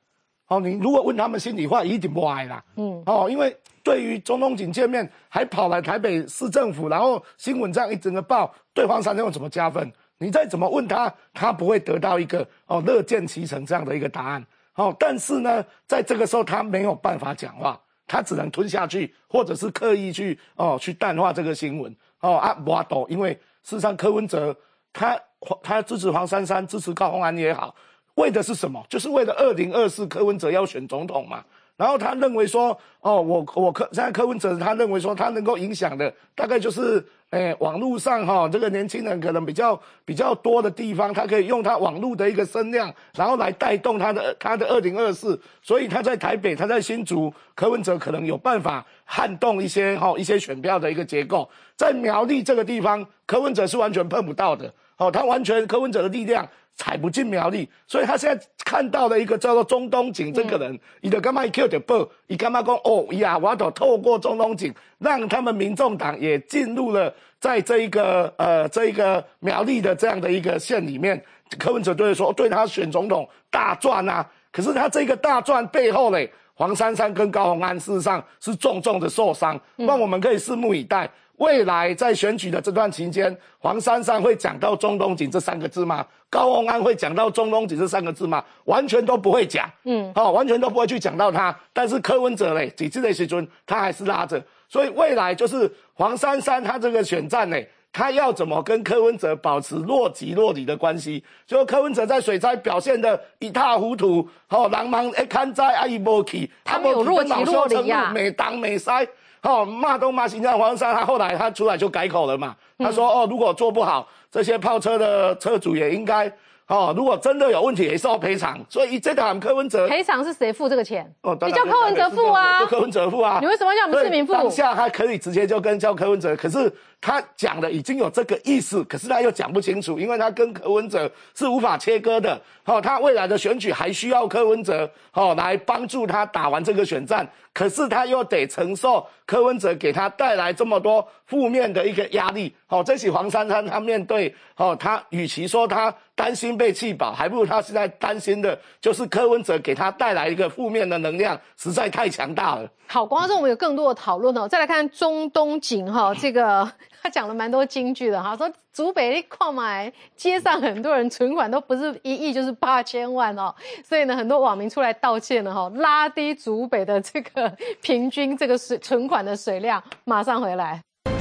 你如果问他们心里话，一定不爱啦。因为对于中东锦见面，还跑来台北市政府，然后新闻这样一整个报，对黄珊珊有怎么加分？你再怎么问他，他不会得到一个乐见其成这样的一个答案。但是呢，在这个时候他没有办法讲话，他只能吞下去，或者是刻意去淡化这个新闻。没斗，因为事实上柯文哲他支持黄珊珊，支持高虹安也好，为的是什么？就是为了2024柯文哲要选总统嘛。然后他认为说，现在柯文哲他认为说，他能够影响的大概就是网络上这个年轻人可能比较多的地方，他可以用他网络的一个声量，然后来带动他的2024。所以他在台北，他在新竹，柯文哲可能有办法撼动一些选票的一个结构。在苗栗这个地方，柯文哲是完全碰不到的。他完全柯文哲的力量踩不进苗栗，所以他现在看到了一个叫做中东锦这个人，他就干嘛叫的报，他干嘛讲我要透过中东锦，让他们民众党也进入了在这一个苗栗的这样的一个县里面，柯文哲就会说对他选总统大赚啊。可是他这个大赚背后嘞，黄珊珊跟高虹安事实上是重重的受伤，那我们可以拭目以待。未来在选举的这段期间，黄珊珊会讲到中东锦这3个字吗？高虹安会讲到中东锦这3个字吗？完全都不会讲，完全都不会去讲到他。但是柯文哲嘞，几次的时阵他还是拉着，所以未来就是黄珊珊他这个选战嘞，他要怎么跟柯文哲保持若即若离的关系？就柯文哲在水灾表现的一塌糊涂，人忙看灾啊，伊无去， 他没有若即若离啊， 美当美塞。骂东骂西，像黄珊珊，后来他出来就改口了嘛。他说如果做不好，这些炮车的车主也应该如果真的有问题，也是要赔偿。所以这档柯文哲赔偿是谁付这个钱？你叫柯文哲付啊， 就柯文哲付啊。 你为什么要我们市民付？ 当下他可以直接就叫柯文哲，可是他讲的已经有这个意思，可是他又讲不清楚，因为他跟柯文哲是无法切割的。他未来的选举还需要柯文哲来帮助他打完这个选战，可是他又得承受柯文哲给他带来这么多负面的一个压力。这是黄珊珊他面对他与其说他担心被弃保，还不如他现在担心的就是柯文哲给他带来一个负面的能量实在太强大了。 好，广告中我们有更多的讨论再来看中东锦这个他讲了蛮多金句的说竹北你看嘛，街上很多人存款都不是1亿就是8000万所以呢很多网民出来道歉了拉低竹北的这个平均这个存款的水量。马上回来。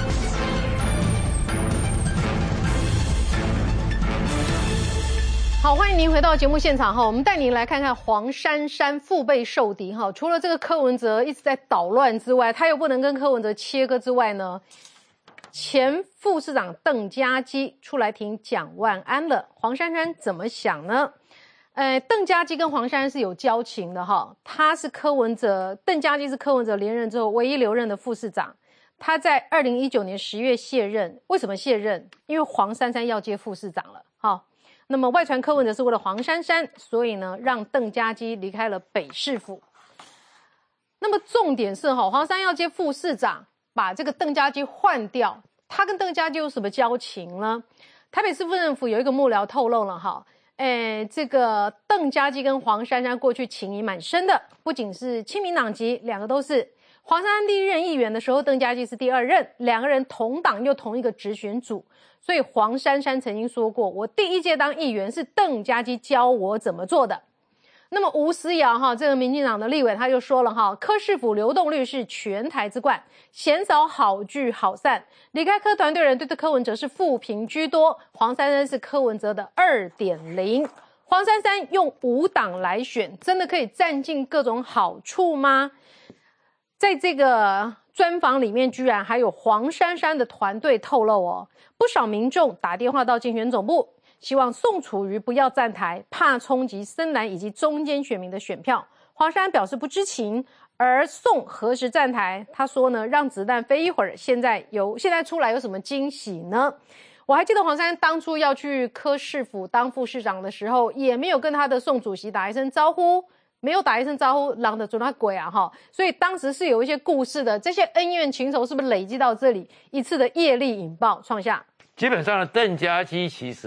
好，欢迎您回到节目现场我们带您来看看黄珊珊腹背受敌除了这个柯文哲一直在捣乱之外，他又不能跟柯文哲切割之外呢，前副市长邓家基出来挺蒋万安了，黄珊珊怎么想呢？邓家基跟黄珊珊是有交情的他是邓家基是柯文哲连任之后唯一留任的副市长，他在2019年10月卸任。为什么卸任？因为黄珊珊要接副市长了那么外传柯文哲是为了黄珊珊，所以呢让邓家基离开了北市府。那么重点是黄珊珊要接副市长，把这个邓家基换掉，他跟邓家基有什么交情呢？台北市府政府有一个幕僚透露了这个邓家基跟黄珊珊过去情谊蛮深的，不仅是亲民党籍，两个都是。黄珊珊第1任议员的时候，邓家基是第2任，两个人同党又同一个直选组，所以黄珊珊曾经说过，我第1届当议员是邓家基教我怎么做的。那么吴思瑶这个民进党的立委他就说了柯市府流动率是全台之冠，鲜少好聚好散，离开柯团队人对柯文哲是负评居多，黄珊珊是柯文哲的 2.0。 黄珊珊用5党来选，真的可以占尽各种好处吗？在这个专访里面居然还有黄珊珊的团队透露不少民众打电话到竞选总部，希望宋楚瑜不要站台，怕冲击深蓝以及中间选民的选票。黄珊珊表示不知情，而宋何时站台？他说呢，让子弹飞一会儿，现在出来有什么惊喜呢？我还记得黄珊珊当初要去柯市府当副市长的时候，也没有跟他的宋主席打一声招呼，没有打一声招呼，狼的准他鬼所以当时是有一些故事的，这些恩怨情仇是不是累积到这里，一次的业力引爆创下？ 基本上邓家基其实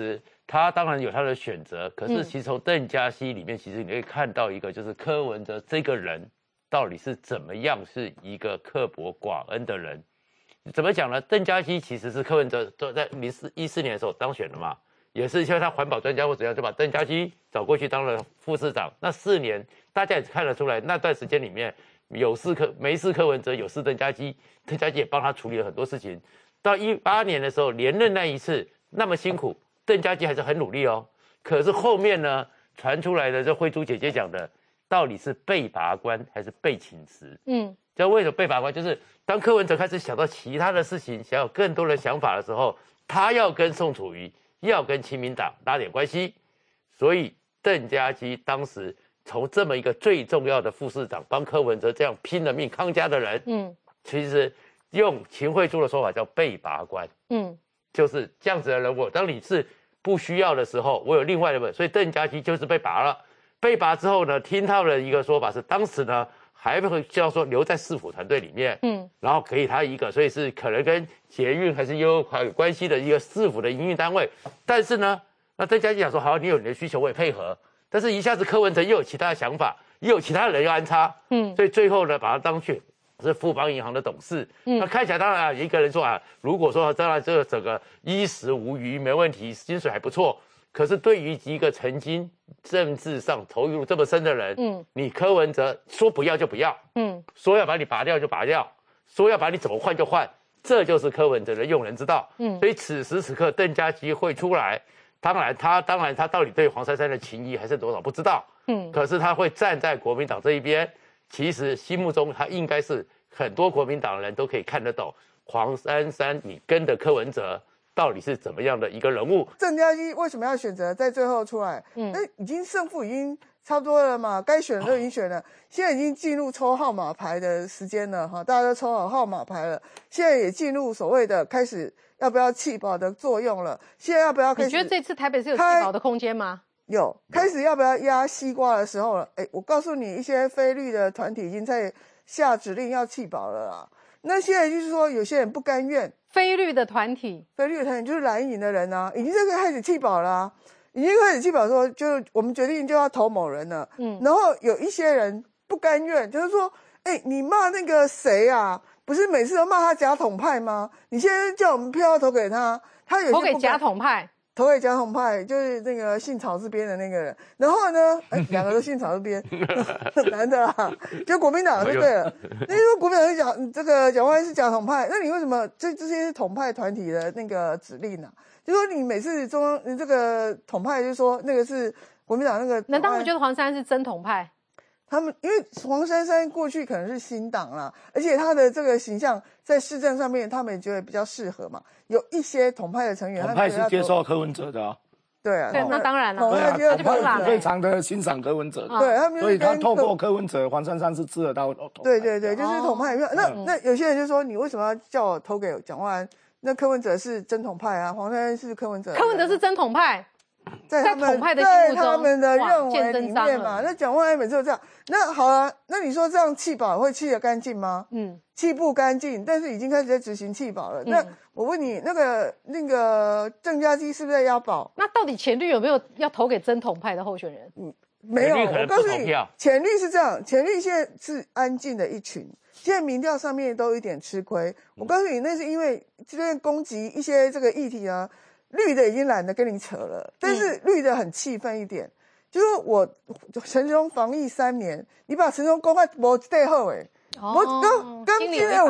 他当然有他的选择，可是其实从邓家熙里面，其实你可以看到一个，就是柯文哲这个人到底是怎么样，是一个刻薄寡恩的人。怎么讲呢？邓家熙其实是柯文哲都在2014年的时候当选的嘛，也是因为他环保专家或怎样，就把邓家熙找过去当了副市长。那4年，大家也看得出来，那段时间里面没事柯文哲，有事邓家熙，邓家熙也帮他处理了很多事情。到18年的时候连任那一次那么辛苦。邓家熙还是很努力哦，可是后面呢传出来的，就慧珠姐姐讲的，到底是被拔关还是被请辞？就为什么被拔关？就是当柯文哲开始想到其他的事情，想有更多的想法的时候，他要跟宋楚瑜，要跟亲民党拉点关系，所以邓家熙当时从这么一个最重要的副市长，帮柯文哲这样拼了命康家的人，其实用秦慧珠的说法叫被拔关，就是这样子的人物。当你是不需要的时候，我有另外的人，所以邓家熙就是被拔了。被拔之后呢，听到的一个说法是，当时呢还会叫说留在市府团队里面，然后给他一个，所以是可能跟捷运还是有关系的一个市府的营运单位。但是呢，那邓家熙讲说好，你有你的需求，我也配合。但是一下子柯文哲又有其他的想法，又有其他人要安插，所以最后呢，把他当去是富邦银行的董事。那看起来当然一个人说啊，如果说当然这个整个衣食无虞没问题，薪水还不错。可是对于一个曾经政治上投入这么深的人，你柯文哲说不要就不要，说要把你拔掉就拔掉，说要把你怎么换就换，这就是柯文哲的用人之道。所以此时此刻邓家熙会出来，当然他到底对黄珊珊的情谊还剩多少不知道，可是他会站在国民党这一边。其实心目中他应该是很多国民党人都可以看得懂黄珊珊你跟的柯文哲到底是怎么样的一个人物。 邓家熙为什么要选择在最后出来？那已经胜负已经差不多了嘛，该选的都已经选了，现在已经进入抽号码牌的时间了哈，大家都抽好号码牌了，现在也进入所谓的开始要不要弃保的作用了。现在要不要开始？ 你觉得这次台北是有弃保的空间吗？ 有，开始要不要压西瓜的时候了？我告诉你，一些非绿的团体已经在下指令要弃保了啦。那现在就是说，有些人不甘愿，非绿的团体就是蓝营的人啊，已经开始弃保了啊，已经开始弃保说，就我们决定就要投某人了。然后有一些人不甘愿，就是说，你骂那个谁啊，不是每次都骂他假统派吗？你现在叫我们票要投给他，他有些投给假统派。投给假统派就是那个姓曹这边的那个人，然后呢，两个都姓曹这边，男的啦，就国民党就对了。那你说国民党就讲这个蒋万安是假统派，那你为什么这些是统派团体的那个指令呢？就说你每次中央这个统派就说那个是国民党那个，难道他们觉得黄珊珊是真统派？他们因为黄珊珊过去可能是新党啦，而且他的这个形象在市政上面，他们也觉得比较适合嘛。有一些统派的成员， 统派是接受柯文哲的啊。 对啊， 那当然了， 对啊，统派非常的欣赏柯文哲， 对他们， 所以他透过柯文哲，黄珊珊是吃得到统派。 对，就是统派。那有些人就说，你为什么要叫我投给蒋万安？那柯文哲是真统派啊，黄珊珊是柯文哲。 柯文哲是真统派。在统派的心目中， 在他们的认为里面嘛，那蒋万安每次都这样。那好了，那你说这样弃保会弃得干净吗？弃不干净，但是已经开始在执行弃保了。那我问你，那个郑家基是不是在押保？ 那到底前绿有没有要投给真统派的候选人？ 没有，我告诉你，前绿是这样，前绿现在是安静的一群，现在民调上面都有一点吃亏。我告诉你，那是因为这边攻击一些这个议题啊。绿的已经懒得跟你扯了，但是绿的很气愤一点，就是我陈时中防疫3年，你把陈时中公开没对好我刚现在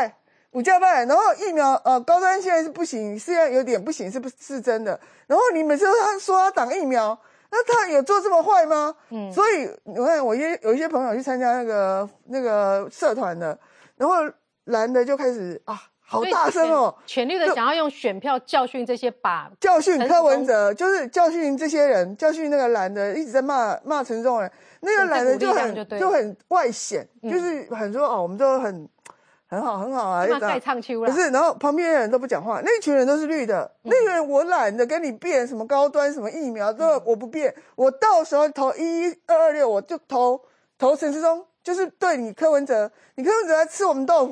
5加8，然后疫苗高端现在是不行，现在有点不行，是真的。然后你每次他说他挡疫苗，那他有做这么坏吗？所以我看我有一些朋友去参加那个社团的，然后蓝的就开始好大声哦！ 全绿的想要用选票教训这些教训柯文哲，就是教训这些人，教训那个蓝的一直在骂陈时中人，那个蓝的就很外显，就是很说我们都很好啊， 太唱秋了。 可是然后旁边的人都不讲话，那群人都是绿的，那群人我懒得跟你辩什么高端什么疫苗，都我不辩，我到时候投11226我就投陈时中，就是对你柯文哲，你柯文哲来吃我们豆腐。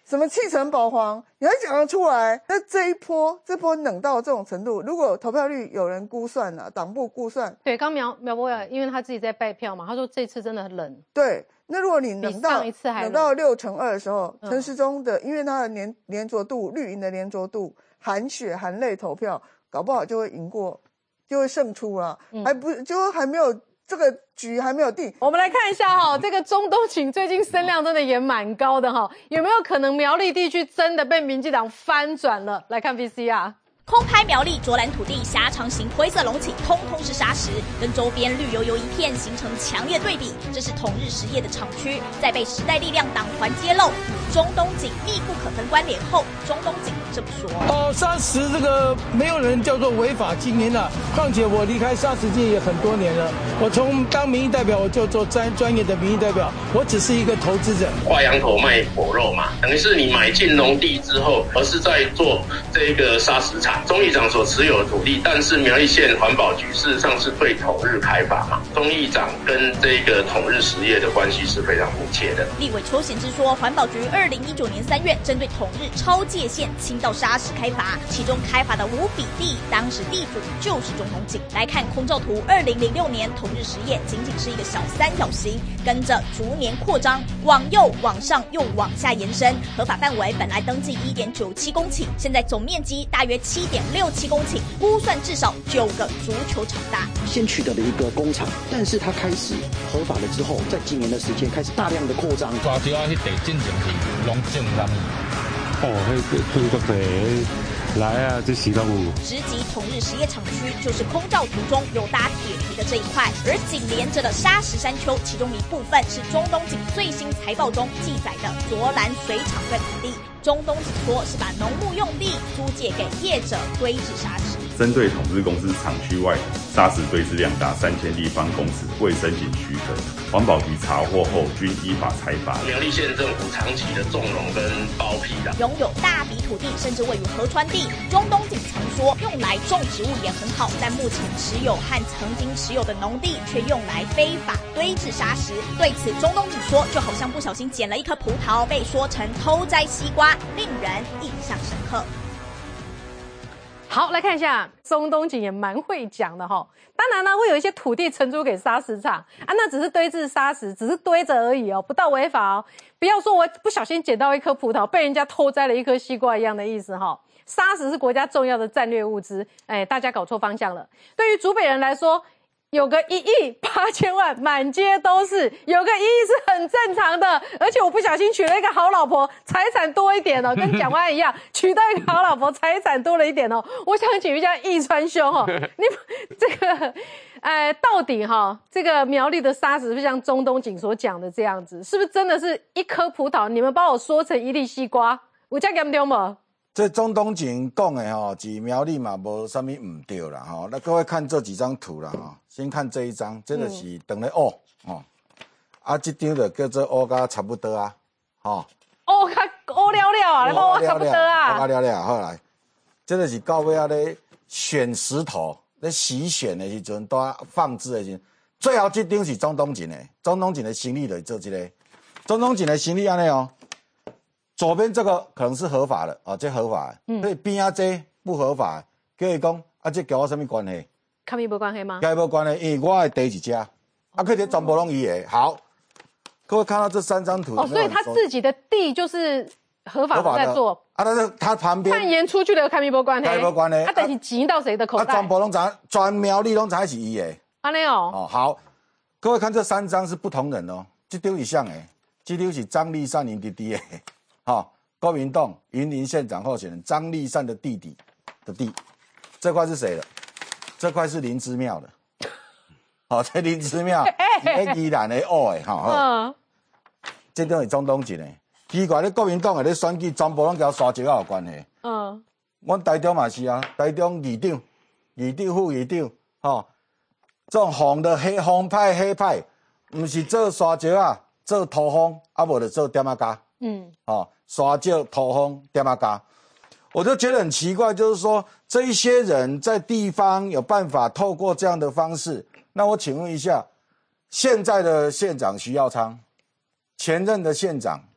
什么弃城保皇，你还讲得出来？那这波冷到这种程度，如果投票率有人估算啊，党部估算， 对，刚苗博雅，因为他自己在拜票嘛，他说这次真的很冷。 对，那如果你冷到6%-2%的时候，陈时中的，因为他的粘着度，绿营的粘着度，含血含泪投票，搞不好就会赢过，就会胜出了，还没有。这个局还没有定， 我们来看一下哈，这个中东锦最近声量真的也蛮高的哈，有没有可能苗栗地区真的被民进党翻转了？来看 VCR。 空拍苗栗卓兰土地狭长型灰色隆起，通通是砂石，跟周边绿油油一片形成强烈对比。这是统日实业的厂区，在被时代力量党团揭露与中东锦密不可分关联后，中东锦这么说： 砂石这个没有人叫做违法经营了，况且我离开砂石界也很多年了，我从当民意代表我就做专业的民意代表，我只是一个投资者。 挂羊头卖狗肉嘛，等于是你买进农地之后，而是在做这个砂石场。钟议长所持有的土地，但是苗栗县环保局事实上是对统日开发嘛，钟议长跟这个统日实业的关系是非常密切的。 立委邱显智说，环保局2019年3月针对统日超界线倾倒砂石开发，其中开发的5笔地，当时地主就是中东锦。来看空照图，2006年统日实业仅仅是一个小三角形，跟着逐年扩张，往右、往上又往下延伸，合法范围本来登记1.97公顷，现在总面积大约7.67公顷，估算至少9个足球场大。 先取得了一个工厂，但是它开始合法了之后，在几年的时间开始大量的扩张。 抓住啊，去地进前是拢正人。 那个来啊，这是都有。 直击统日实业厂区就是空照图中有搭铁皮的这一块，而紧连着的砂石山丘，其中一部分是中东锦最新财报中记载的卓兰水厂段土地。中东锦说是把农牧用地租借给业者堆置砂石。 针对统日公司厂区外砂石堆置量达3000立方公尺，未申请许可，环保局查获后均依法裁罚。 苗栗县政府长期的纵容跟包庇的， 拥有大笔土地，甚至位于河川地。中东锦曾说用来种植物也很好，但目前持有和曾经持有的农地却用来非法堆置砂石。对此，中东锦说就好像不小心捡了一颗葡萄，被说成偷摘西瓜，令人印象深刻。 好，来看一下，中东锦也蛮会讲的哈。当然呢，会有一些土地承租给砂石场啊，那只是堆置砂石，只是堆着而已哦，不到违法哦。不要说我不小心捡到一颗葡萄，被人家偷摘了一颗西瓜一样的意思哈。砂石是国家重要的战略物资，大家搞错方向了。对于竹北人来说，有个1.8亿满街都是，有个1亿是很正常的，而且我不小心娶了一个好老婆，财产多一点哦，跟蒋万安一样，娶到一个好老婆，财产多了一点哦。我想请问一下易川兄哦，你这个，到底哈，这个苗栗的砂石是不是像中东锦所讲的这样子？是不是真的是一颗葡萄，你们把我说成1粒西瓜？有这严重吗？ 这中东锦讲的吼，是苗栗嘛，无啥物唔对啦吼。那各位看这几张图啦吼，先看这一张，这个是等于乌吼，啊，这张就叫做乌甲差不多啊，吼。 乌甲乌了了啊，你讲我差不多啊。 乌了了，好来，这个是到尾啊咧选石头，咧洗选的时阵，都放置的时阵，最后这张是中东锦的，中东锦的行李就做这个，中东锦的行李安尼哦。左边这个可能是合法的啊，这合法的，所以边啊这不合法的，叫伊讲啊，这跟我什么关系？ 跟伊无关系吗？ 跟伊无关系，因为我的地是这，啊，可是全部拢伊的。好，各位看到这3张图， 所以他自己的地就是合法的在做啊，但是他旁边蔓延出去的，跟伊无关系， 跟伊无关系， 他等于钱到谁的口袋？ 全部拢全苗栗拢是伊的。 安尼哦。 哦，好，各位看这3张是不同人哦，这张是像的，这张是张立善因弟弟的。好，国民党云林县长候选人张立善的弟弟的地，这块是谁的？这块是林之妙的。好，这林之妙是宜兰的乌的哈。这张是中东锦的。奇怪，你国民党的咧选举全部拢跟沙石有关系。阮台中嘛是啊，台中议长、副议长，吼，这种红的红派、黑派，唔是做沙石啊，做土方，啊无就做点啊加。沙石、土方、点啊加，我就觉得很奇怪，就是说这一些人在地方有办法透过这样的方式，那我请问一下，现在的县长徐耀昌，前任的县长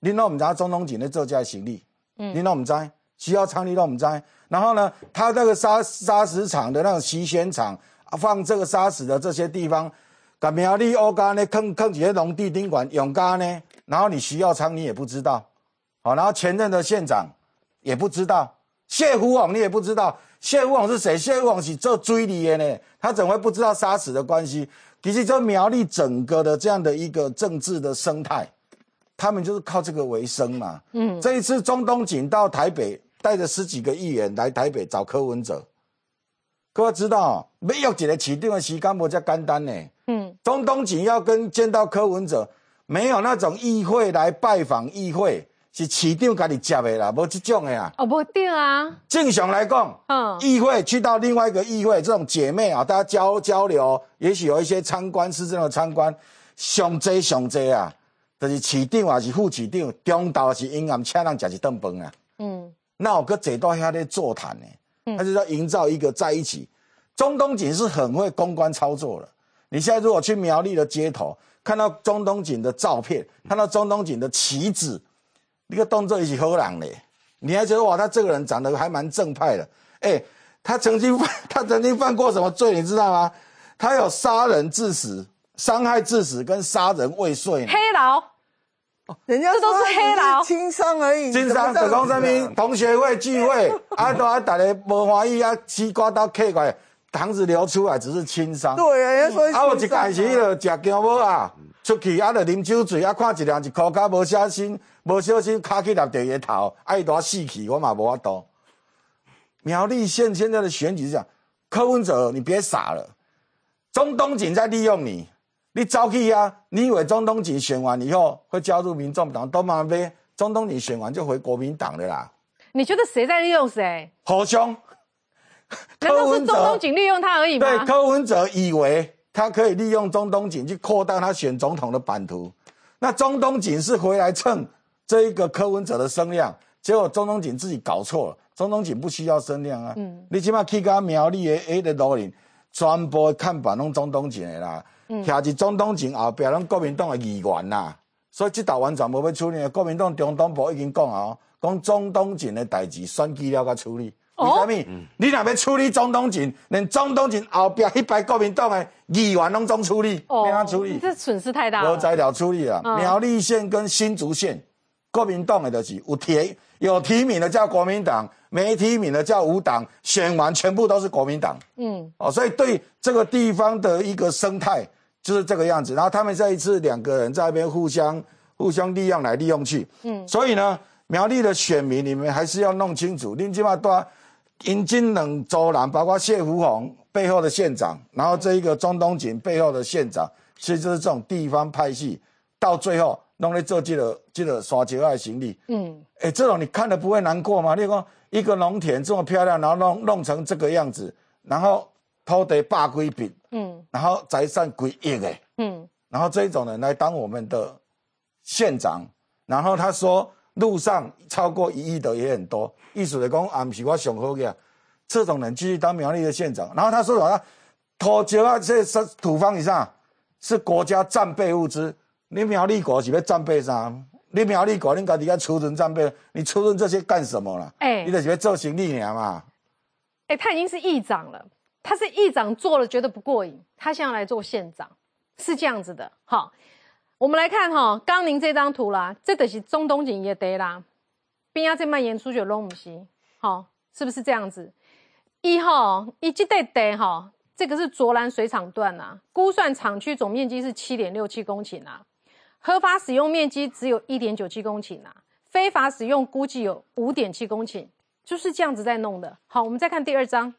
你都唔知中东锦在做这些生意，你都唔知，需要仓你都唔知。然后呢，他那个砂石场的那种洗选场，放这个砂石的这些地方，把苗栗欧干呢坑几个农地宾馆永干呢，然后你需要仓你也不知道，好，然后前任的县长也不知道，谢福宏你也不知道，谢福宏是谁？谢福宏是做追理的呢，他怎么会不知道砂石的关系？其实这苗栗整个的这样的一个政治的生态，他们就是靠这个为生嘛。这一次中东锦到台北，带着10几个议员来台北找柯文哲，各位知道，要约一个市长的时间没这简单呢。中东锦要见到柯文哲，没有那种议会来拜访议会，是市长自己接的啦，没这种的啦。 不对啊。正常来讲，议会去到另外一个议会，这种姐妹啊，大家交流，也许有一些参观，市政的参观，上济啊，就是市长还是副市长，中昼是因暗请人吃一顿饭啊。那有个坐到遐咧座谈呢，他就要营造一个在一起。中东锦是很会公关操作的。你现在如果去苗栗的街头，看到中东锦的照片，看到中东锦的旗子，那个动作也是好人嘞。你还觉得哇，他这个人长得还蛮正派的。他曾经犯过什么罪，你知道吗？他有杀人致死、伤害致死跟杀人未遂。 黑牢。 人家这都是黑牢， 轻伤而已。 轻伤就讲什么同学会聚会，大家不欢喜西瓜刀刻过来，糖子流出来只是轻伤。 对啊，人家说。 有一开始就食姜母啊，出去就啉酒醉，看一人一裤脚无小心卡去立地个头，伊都死去，我嘛无法度。苗栗县现在的选举是讲，柯文哲你别傻了，中东锦在利用你。你走去啊？你以为中东锦选完以后会加入民众党？都嘛呗，中东锦选完就回国民党了啦。 你觉得谁在利用谁？ 侯兄， 难道是中东锦利用他而已吗？ 对，柯文哲以为他可以利用中东锦去扩大他选总统的版图。那中东锦是回来蹭这一个柯文哲的声量，结果中东锦自己搞错了。中东锦不需要声量啊，你起码去到苗栗的那个路林，全部的看板拢中东锦的啦。徛伫中东锦后壁，拢国民党的议员啦，所以这道完全无要处理。国民党中东部已经讲啊，讲中东锦的代志选举了才处理。为什么？你若要处理中东锦，连中东锦后壁1排国民党的议员拢总处理，没法处理。 这损失太大了。 无材料处理啊！苗栗县跟新竹县，国民党的就是有提名的叫国民党，没提名的叫无党，选完全部都是国民党。所以对这个地方的一个生态。就是这个样子，然后他们这一次2个人在那边互相利用来利用去，所以呢，苗栗的选民你们还是要弄清楚，恁起码多引进2州人，包括谢福宏背后的县长，然后这一个中东锦背后的县长，其实就是这种地方派系，到最后弄来做这个刷桥的行李，这种你看了不会难过吗？你说一个农田这么漂亮，然后弄成这个样子，然后土地100几坪。然后财产几亿的，然后这种人来当我们的县长，然后他说路上超过1亿的也很多，意思是讲啊，不是我上好的，这种人继续当苗栗的县长，然后他说什么？土石啊，这土方以上是国家战备物资，你苗栗国是要战备啥？你苗栗国你自己要储存战备，你储存这些干什么啦？你就是要做生意尔嘛。 他已经是议长了。他是议长做了觉得不过瘾，他现在来做县长，是这样子的。好，我们来看刚您这张图啦，这就是中东锦的地啦，边啊这蔓延出去拢不是，是不是这样子？一这块地这个是卓兰水厂段啊，估算厂区总面积是7.67公顷啊，合法使用面积只有1.97公顷啊，非法使用估计有5.7公顷，就是这样子在弄的。好，我们再看第2张。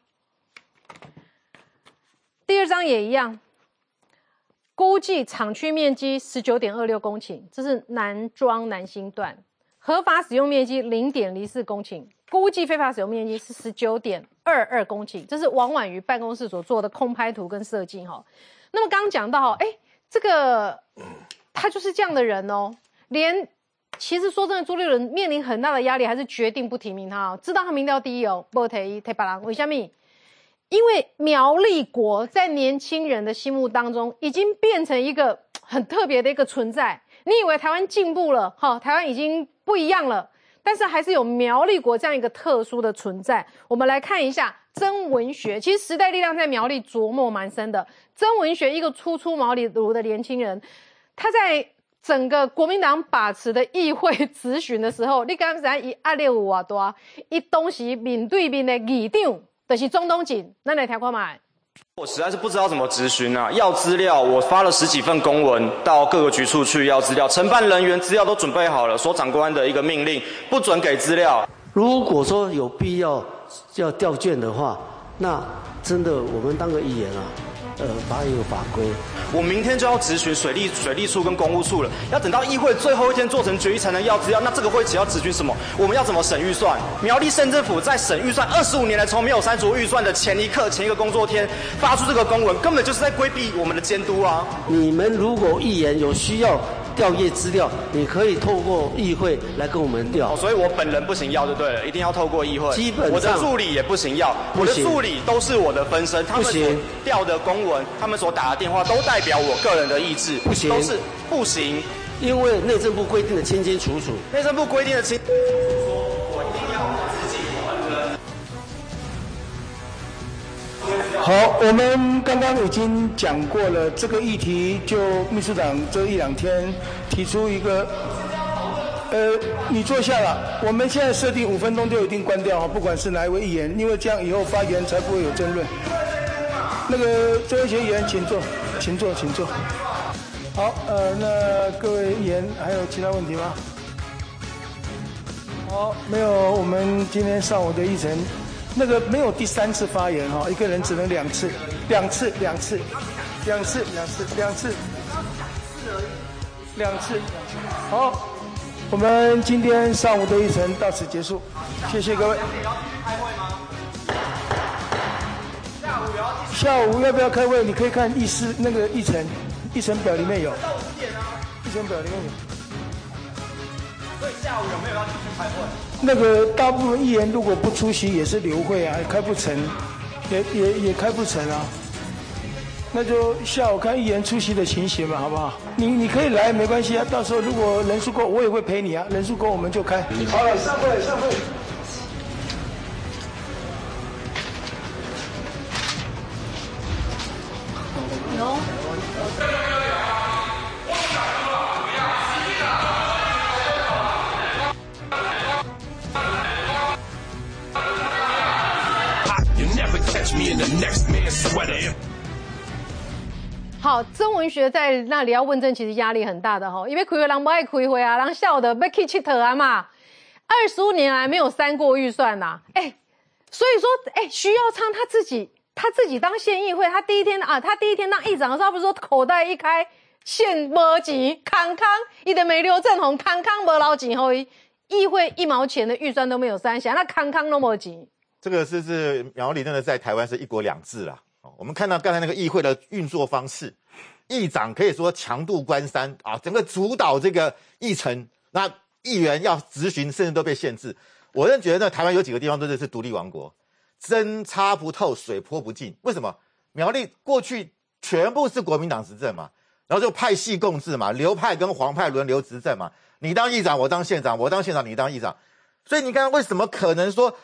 第2张也一样，估计厂区面积19.26公顷，这是南庄南新段，合法使用面积0.04公顷，估计非法使用面积是19.22公顷，这是王婉瑜办公室所做的空拍图跟设计哈。那么刚刚讲到，这个他就是这样的人哦，其实说真的，朱立伦面临很大的压力，还是决定不提名他哦，知道他民调第1哦，不提别人，为什么？因为苗栗国在年轻人的心目当中已经变成一个很特别的一个存在， 你以为台湾进步了，台湾已经不一样了，但是还是有苗栗国这样一个特殊的存在。我们来看一下曾文学，其实时代力量在苗栗琢磨蛮深的。曾文学一个初出茅庐的年轻人，他在整个国民党把持的议会质询的时候，你敢知道他压力有多大？他当时面对面的议长就是钟东锦，咱来听看卖。 我实在是不知道怎么质询啊！要资料，我发了10几份公文到各个局处去要资料，承办人员资料都准备好了，说长官的一个命令不准给资料。 如果说有必要调卷的话，那真的我们当个议员啊，法有法规。 我明天就要质询水利处跟公务处了，要等到议会最后一天做成决议才能要资料。那这个会期要质询什么？我们要怎么审预算？苗栗县政府在审预算25年来从没有删除预算的前一个工作天发出这个公文，根本就是在规避我们的监督啊！ 你们如果议员有需要调阅资料，你可以透过议会来跟我们调。 所以我本人不行要就对了，一定要透过议会。 基本上我的助理也不行要，我的助理都是我的分身，他们所调的公文，他们所打的电话都代表我个人的意志， 不行， 都是不行， 因为内政部规定的清清楚楚。 内政部规定的清。 好，我们刚刚已经讲过了这个议题，就秘书长这1-2天提出一个，你坐下了。我们现在设定5分钟就一定关掉，不管是哪一位议员，因为这样以后发言才不会有争论。那个这位议员，请坐。好，那各位议员还有其他问题吗？好，没有，我们今天上午的议程。那个没有第3次发言哈，一个人只能2次，两次。好，我们今天上午的议程到此结束，谢谢各位。下午要不要开会？你可以看议事那个议程表里面有。 所以下午有没有要继续开会？ 那个大部分议员如果不出席也是流会啊，开不成，也开不成啊。那就下午看议员出席的情形嘛，好不好？你可以来没关系啊，到时候如果人数够，我也会陪你啊。人数够我们就开。好了，上会。 有。好，曾文学在那里要问政，其实压力很大的哈，因为开会人不爱开会啊，人笑的要去吃头啊嘛。25年来没有删过预算呐，所以说徐耀昌他自己当县议会，他第一天当议长的时候，他不是说口袋一开，县没钱，康他的没刘正宏康没捞钱后，议会1毛钱的预算都没有删下，那康都没钱。 这个是苗栗真的在台湾是1国2制啦。我们看到刚才那个议会的运作方式，议长可以说强渡关山啊，整个主导这个议程，那议员要质询甚至都被限制。我真觉得台湾有几个地方真的是独立王国，针插不透，水泼不进。为什么？苗栗过去全部是国民党执政嘛，然后就派系共治嘛，流派跟黄派轮流执政嘛，你当议长我当县长，我当县长你当议长，所以你看为什么可能说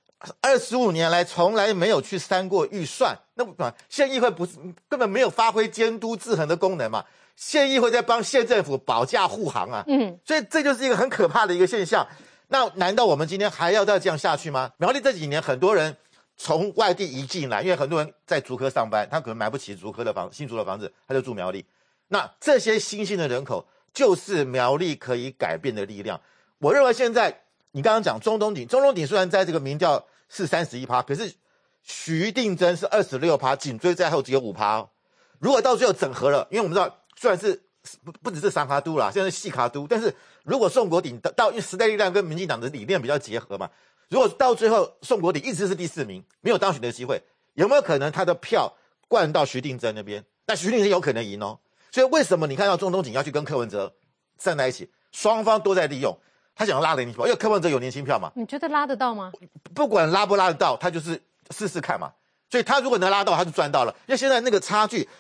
25年来从来没有去删过预算？那县议会不是根本没有发挥监督制衡的功能嘛？县议会在帮县政府保驾护航啊，所以这就是一个很可怕的一个现象。那难道我们今天还要再这样下去吗？苗栗这几年很多人从外地移进来，因为很多人在竹科上班，他可能买不起竹科的新竹的房子，他就住苗栗。那这些新兴的人口就是苗栗可以改变的力量。我认为现在你刚刚讲钟东锦虽然在这个民调是31%，可是徐定珍是26%，紧追在后只有5%。如果到最后整合了，因为我们知道虽然是不只是三卡都啦，现在是细卡都，但是如果宋国鼎因为时代力量跟民进党的理念比较结合嘛，如果到最后宋国鼎一直是第4名，没有当选的机会，有没有可能他的票灌到徐定珍那边？那徐定珍有可能赢哦。所以为什么你看到钟东锦要去跟柯文哲站在一起，双方都在利用。他想拉年轻票，因为柯文哲有年轻票嘛。 你觉得拉得到吗？ 不管拉不拉得到，他就是试试看嘛。所以他如果能拉到，他就赚到了。因为现在那个差距，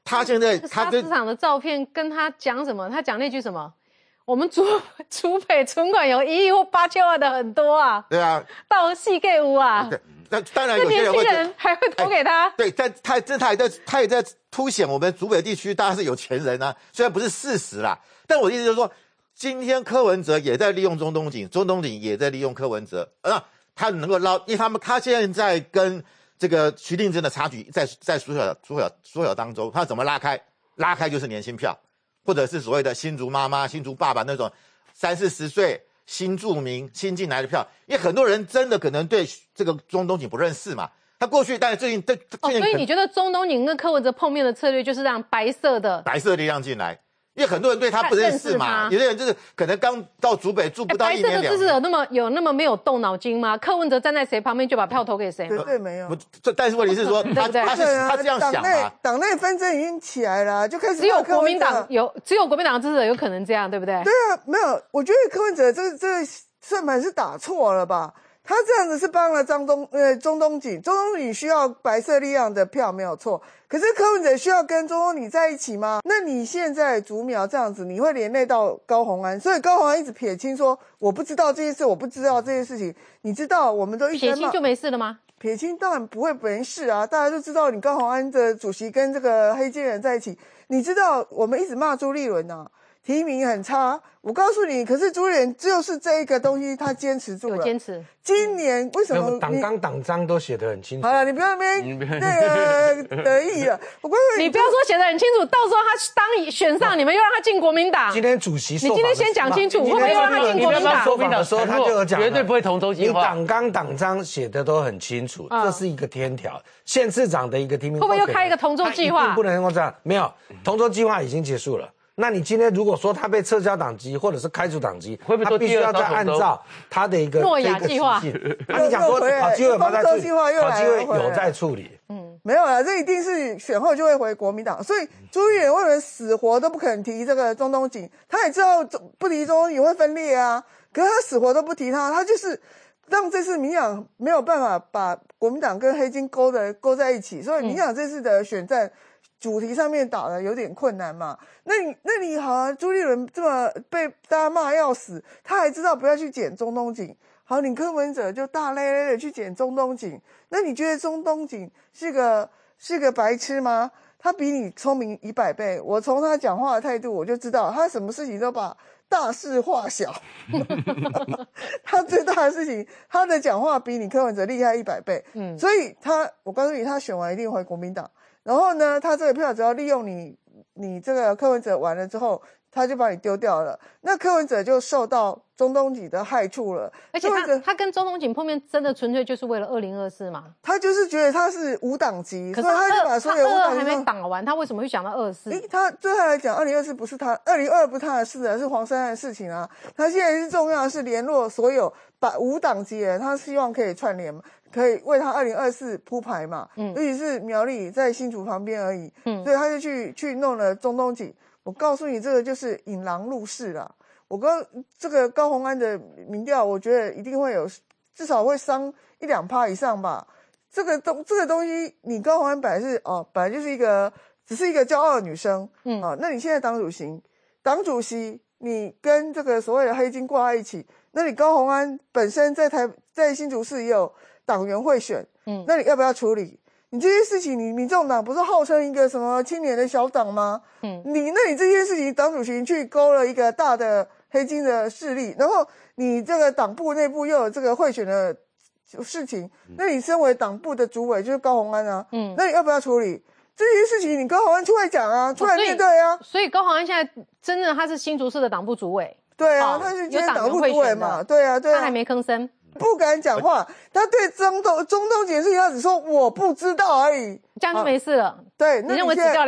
他现在他跟市场的照片跟他讲什么？他讲那句什么？我们竹北存款有1亿或8千万的很多啊。 对啊， 到细盖屋啊。 对，那当然有些人会年轻人还会投给他。 对，但他也在凸显我们竹北地区大家是有钱人啊，虽然不是事实啦，但我的意思就是说，今天柯文哲也在利用中东锦，中东锦也在利用柯文哲，他能够捞，因为他现在跟这个徐定琛的差距在缩小当中，他怎么拉开？拉开就是年轻票。或者是所谓的新竹妈妈、新竹爸爸那种30-40岁新住民新进来的票，因为很多人真的可能对这个中东锦不认识嘛。他过去，但是最近所以你觉得中东锦跟柯文哲碰面的策略就是让白色力量进来？因为很多人对他不认识嘛，有些人就是可能刚到竹北住不到1年2年。 白色的支持者有那么没有动脑筋吗？柯文哲站在谁旁边就把票投给谁？ 绝对没有。 但是问题是说，他这样想嘛？ 党内纷争已经起来了，就开始只有国民党的支持者有可能这样，对不对？ 对啊，没有，我觉得柯文哲这个算盘是打错了吧？他这样子是帮了中东锦需要白色力量的票没有错，可是柯文哲需要跟中东锦在一起吗？那你现在竹苗这样子，你会连累到高虹安，所以高虹安一直撇清说我不知道这些事，我不知道这些事情，你知道我们都一直撇清就没事了吗？ 撇清当然不会没事啊，大家都知道你高虹安的主席跟这个黑金人在一起，你知道我们一直骂朱立伦啊。提名很差，我告诉你，可是朱立伦就是这一个东西，他坚持住了。 有坚持。 今年为什么党纲党章都写得很清楚？ 好了，你不要那边得意了。我告诉你不要说写得很清楚，到时候他选上，你们又让他进国民党。 今天主席，你今天先讲清楚，会不会又让他进国民党？ 国民党说他就有讲， 绝对不会同舟计划。 你党纲党章写的都很清楚，这是一个天条。县市长的一个提名， 会不会又开一个同舟计划？ 不能够这样，没有同舟计划已经结束了。那你今天如果说他被撤销党籍或者是开除党籍， 会不会他必须要再按照他的一个诺亚计划？ 你讲说好机会有没有在处理？好机会有在处理。 没有啦，这一定是选后就会回国民党。所以朱立伦为了死活都不肯提这个中东锦，他也知道不提中东锦会分裂啊，可是他死活都不提他就是让这次民进党没有办法把国民党跟黑金勾在一起，所以民进党这次的选战主题上面打的有点困难嘛。那你好啊，朱立伦这么被大家骂要死，他还知道不要去捡中东锦。好，你柯文哲就大咧咧的去捡中东锦，那你觉得中东锦是个白痴吗？他比你聪明100倍。我从他讲话的态度我就知道，他什么事情都把大事化小。他最大的事情，他的讲话比你柯文哲厉害100倍。所以我告诉你，他选完一定回国民党。然后呢，他这个票只要利用你这个柯文哲完了之后，他就把你丢掉了。那柯文哲就受到中东锦的害处了。 而且他跟中东锦碰面，真的纯粹就是为了2024嘛？ 他就是觉得他是无党籍， 可是他就把所有无党籍还没打完，他为什么会想到24？ 他对他来讲，2024不是他，2022不是他的事啊，是黄珊珊的事情啊。他现在是重要的是联络所有无党籍人，他希望可以串联，可以为他2024铺排嘛。尤其是苗栗在新竹旁边而已。所以他就去弄了中东锦。我告诉你，这个就是引狼入室啦。这个高虹安的民调，我觉得一定会有，至少会伤1-2%以上吧。这个东西，你高虹安本来就是只是一个骄傲的女生。那你现在党主席，你跟这个所谓的黑金挂在一起，那你高虹安本身在新竹市也有党员会选，那你要不要处理？你这些事情，你民众党不是号称一个什么青年的小党吗？你这些事情，党主席去勾了一个大的黑金的势力，然后你这个党部内部又有这个贿选的事情，那你身为党部的主委就是高虹安啊，那你要不要处理这些事情？你高虹安出来讲啊，出来面对啊。 所以高虹安现在真正他是新竹市的党部主委， 对啊，他是今天党部主委嘛，对啊， 他还没吭声。 不敢讲话，他对中东锦事情，他只说我不知道而已， 这样就没事了。 对， 你认为只掉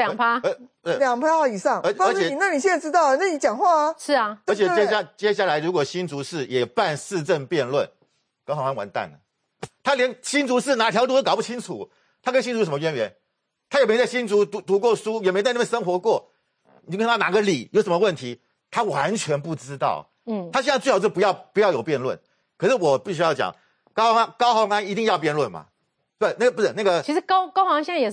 2%，2% 以上。 而且， 那你现在知道了，那你讲话啊。 是啊。 而且接下来，如果新竹市也办市政辩论，高虹安完蛋了。他连新竹市哪条路都搞不清楚，他跟新竹有什么渊源？他也没在新竹读过书，也没在那边生活过。你跟他拿个理，有什么问题？他完全不知道。他现在最好是不要有辩论。可是我必须要讲，高虹安一定要辩论嘛？对，不是那个。 其实高虹安现在也是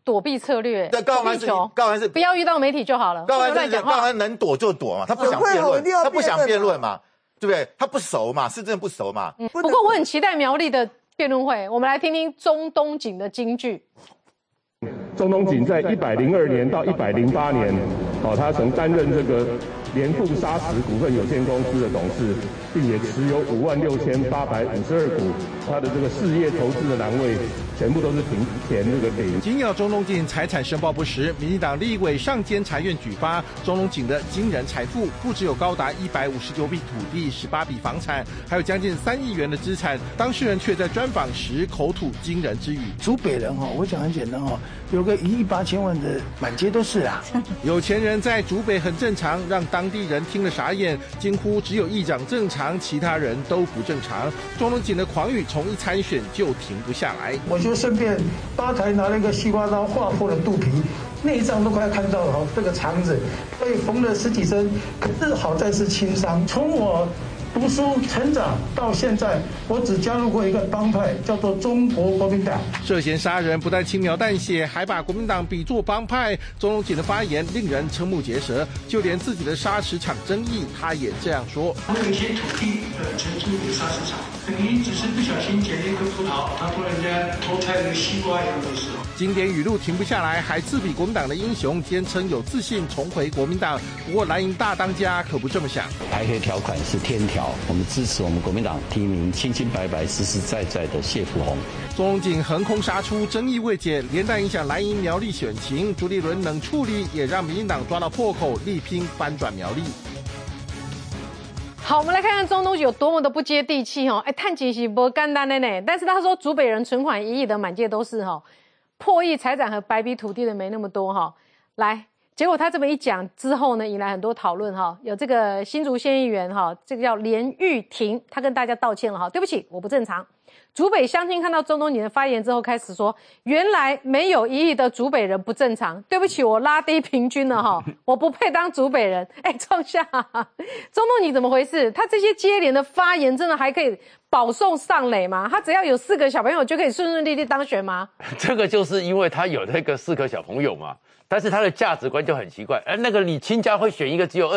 躲避策略。 对，高虹安是不要遇到媒体就好了。 高虹安能躲就躲嘛，他不想辩论，他不想辩论嘛，对不对？他不熟嘛，是真的不熟嘛。 不过我很期待苗栗的辩论会，我们来听听钟东锦的金句。 钟东锦在102年到108年，他曾担任这个联富砂石股份有限公司的董事，并且持有56852股，他的这个事业投资的栏位全部都是填这个零。 紧咬钟东锦财产申报不实，民进党立委上监察院举发钟东锦的惊人财富，不只有高达159笔土地、18笔房产，还有将近3亿元的资产。当事人却在专访时口吐惊人之语。 竹北人我讲很简单有个1亿8千万的满街都是啊。 有钱人在竹北很正常，让当地人听了傻眼，惊呼只有议长正常，其他人都不正常。钟东锦的狂语从一参选就停不下来。 我就顺便吧台拿了一个西瓜刀划破了肚皮，内脏都快看到了这个肠子被缝了10几针，可是好在是轻伤。从我读书成长到现在，我只加入过一个帮派，叫做中国国民党。 涉嫌杀人不但轻描淡写，还把国民党比作帮派。钟东锦的发言令人瞠目结舌，就连自己的砂石场争议，他也这样说： 我有些土地承租给砂石场，你只是不小心捡了一颗葡萄，他突然间偷摘了个西瓜一样的事。 经典语录停不下来，还自比国民党的英雄，坚称有自信重回国民党。不过蓝营大当家可不这么想。 排黑条款是天条，我们支持我们国民党提名清清白白、实实在在的谢富弘。 钟东锦横空杀出，争议未解，连带影响蓝营苗栗选情。朱立伦冷处理，也让民进党抓到破口，力拼翻转苗栗。 好，我们来看看钟东锦有多么的不接地气探钱是不简单的呢，但是他说竹北人存款1亿的满街都是破亿财产和白笔土地的没那么多来，结果他这么一讲之后呢，引来很多讨论有这个新竹县议员这个叫连玉婷，他跟大家道歉了对不起，我不正常。竹北乡亲看到钟东锦的发言之后，开始说原来没有1亿的竹北人不正常，对不起，我拉低平均了我不配当竹北人。创下钟东锦怎么回事？他这些接连的发言真的还可以保送上垒吗？他只要有4个小朋友就可以顺顺利利当选吗？ 这个就是因为他有那个4个小朋友嘛，但是他的价值观就很奇怪。那个李清嘉会选一个只有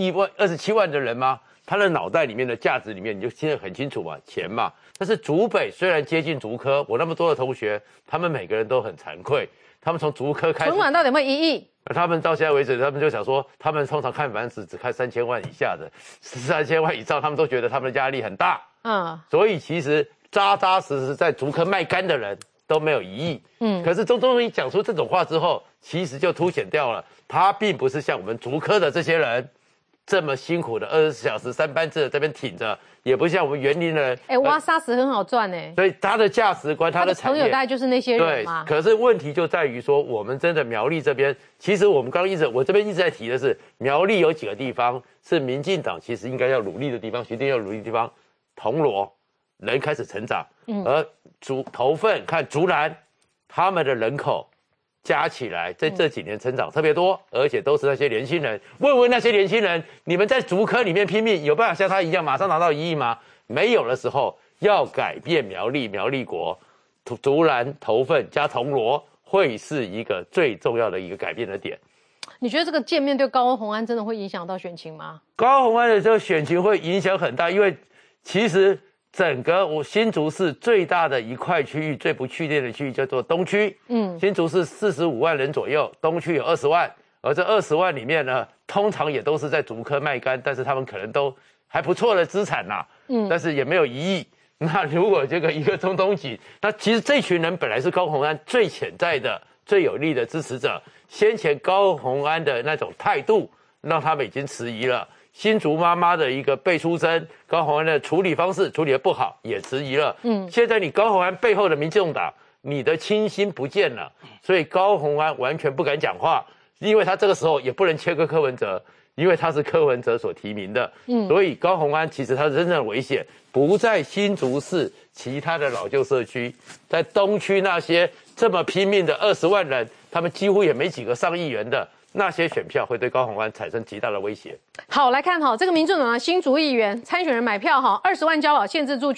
27万的人吗？他的脑袋里面的价值里面，你就听得很清楚嘛，钱嘛。但是竹北虽然接近竹科，我那么多的同学，他们每个人都很惭愧，他们从竹科开始， 存款到底有没有1亿？ 他们到现在为止，他们就想说，他们通常看房子只看3000万以下的，3000万以上，他们都觉得他们的压力很大。所以其实扎扎实实在竹科卖干的人都没有1亿。可是钟东锦讲出这种话之后，其实就凸显掉了，他并不是像我们竹科的这些人这么辛苦的24小时3班制的这边挺着，也不像我们园林的人。 挖砂石很好赚所以他的价值观，他的产业， 朋友大概就是那些人嘛。 对，可是问题就在于说，我们真的苗栗这边，其实我们刚刚我这边一直在提的是，苗栗有几个地方是民进党其实应该要努力的地方，徐定要努力的地方，铜锣人开始成长，而头份看竹南，他们的人口加起来在这几年成长特别多，而且都是那些年轻人。问问那些年轻人，你们在竹科里面拼命，有办法像他一样马上拿到1亿吗？没有的时候，要改变苗栗国，竹南、头份加铜锣会是一个最重要的一个改变的点。 你觉得这个见面对高虹安真的会影响到选情吗？ 高虹安的这个选情会影响很大，因为其实整个新竹市最大的一块区域，最不确定的区域叫做东区。新竹市45万人左右，东区有20万，而这20万里面呢，通常也都是在竹科卖干，但是他们可能都还不错的资产呐。但是也没有1亿。那如果这个一个钟东锦，那其实这群人本来是高虹安最潜在的、最有力的支持者，先前高虹安的那种态度，让他们已经迟疑了。新竹妈妈的一个被出征，高虹安的处理方式处理得不好，也迟疑了。现在你高虹安背后的民众党，你的亲心不见了，所以高虹安完全不敢讲话，因为他这个时候也不能切割柯文哲，因为他是柯文哲所提名的。所以高虹安其实他真正的危险不在新竹市其他的老旧社区，在东区那些这么拼命的20万人，他们几乎也没几个上亿元的。那些选票会对高虹安产生极大的威胁。 好，来看这个民众党的新竹议员参选人买票20万交保限制住居，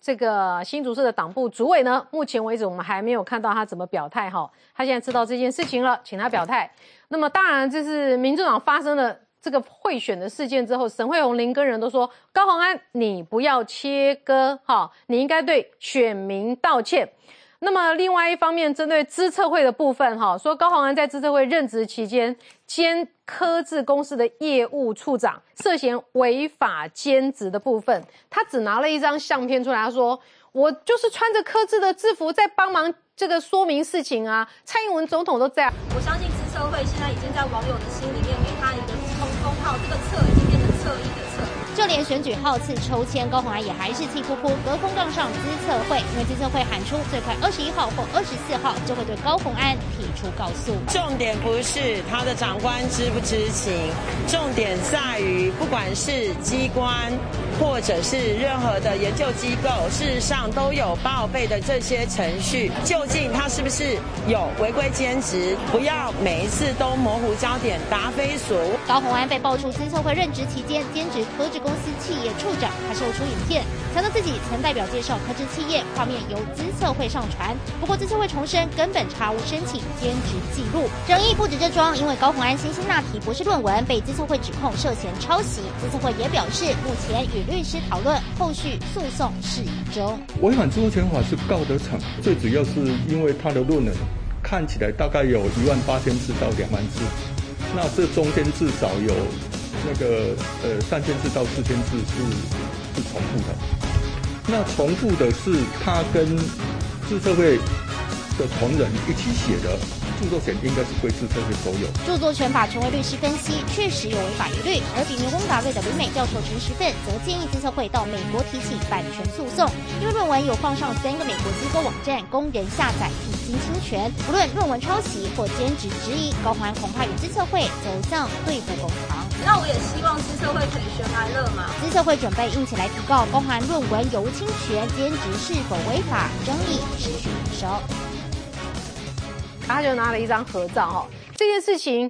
这个新竹市的党部主委呢，目前为止我们还没有看到他怎么表态哈。他现在知道这件事情了，请他表态。那么当然，这是民众党发生了这个贿选的事件之后，沈慧虹、林耕仁都说高虹安你不要切割哈，你应该对选民道歉。那么另外一方面，针对资策会的部分哈，说高虹安在资策会任职期间兼科智公司的业务处长，涉嫌违法兼职的部分，他只拿了一张相片出来，他说我就是穿着科智的制服在帮忙这个说明事情啊，蔡英文总统都这样。 我相信资策会现在已经在网友的心里面给他一个封号，这个策已经变成侧翼的策。 就连选举号次抽签，高虹安也还是气呼呼，隔空杠上资策会，因为资策会喊出最快21号或24号就会对高虹安提出告诉。 重点不是他的长官知不知情，重点在于不管是机关或者是任何的研究机构，事实上都有报备的这些程序，究竟他是不是有违规兼职，不要每一次都模糊焦点，答非所问。 高虹安被爆出资策会任职期间兼职科智公司企业处长，他秀出影片，强调自己曾代表介绍科智企业，画面由资策会上传。不过资策会重申根本查无申请兼职记录。争议不止这桩，因为高虹安辛辛那提博士论文被资策会指控涉嫌抄袭，资策会也表示目前与律师讨论后续诉讼事宜中。 违反著作权法是告得成，最主要是因为他的论文看起来大概有18000字到2万字，那这中间至少有那个3000字到4000字是重复的。那重复的是他跟资策会的同仁一起写的，著作权应该是归资策会所有。 著作权法成为律师分析，确实有违法疑虑。而比牛工答对的旅美教授陈时奋则建议资策会到美国提起版权诉讼，因为论文有放上3个美国机构网站供人下载，已经侵权。不论论文抄袭或兼职质疑，高虹安恐怕与资策会走向对簿公堂。 那我也希望资策会可以悬崖勒马。 资策会准备硬起来提告高虹安论文有无侵权，兼职是否违法，争议持续燃烧。 他就拿了一张合照哈，这件事情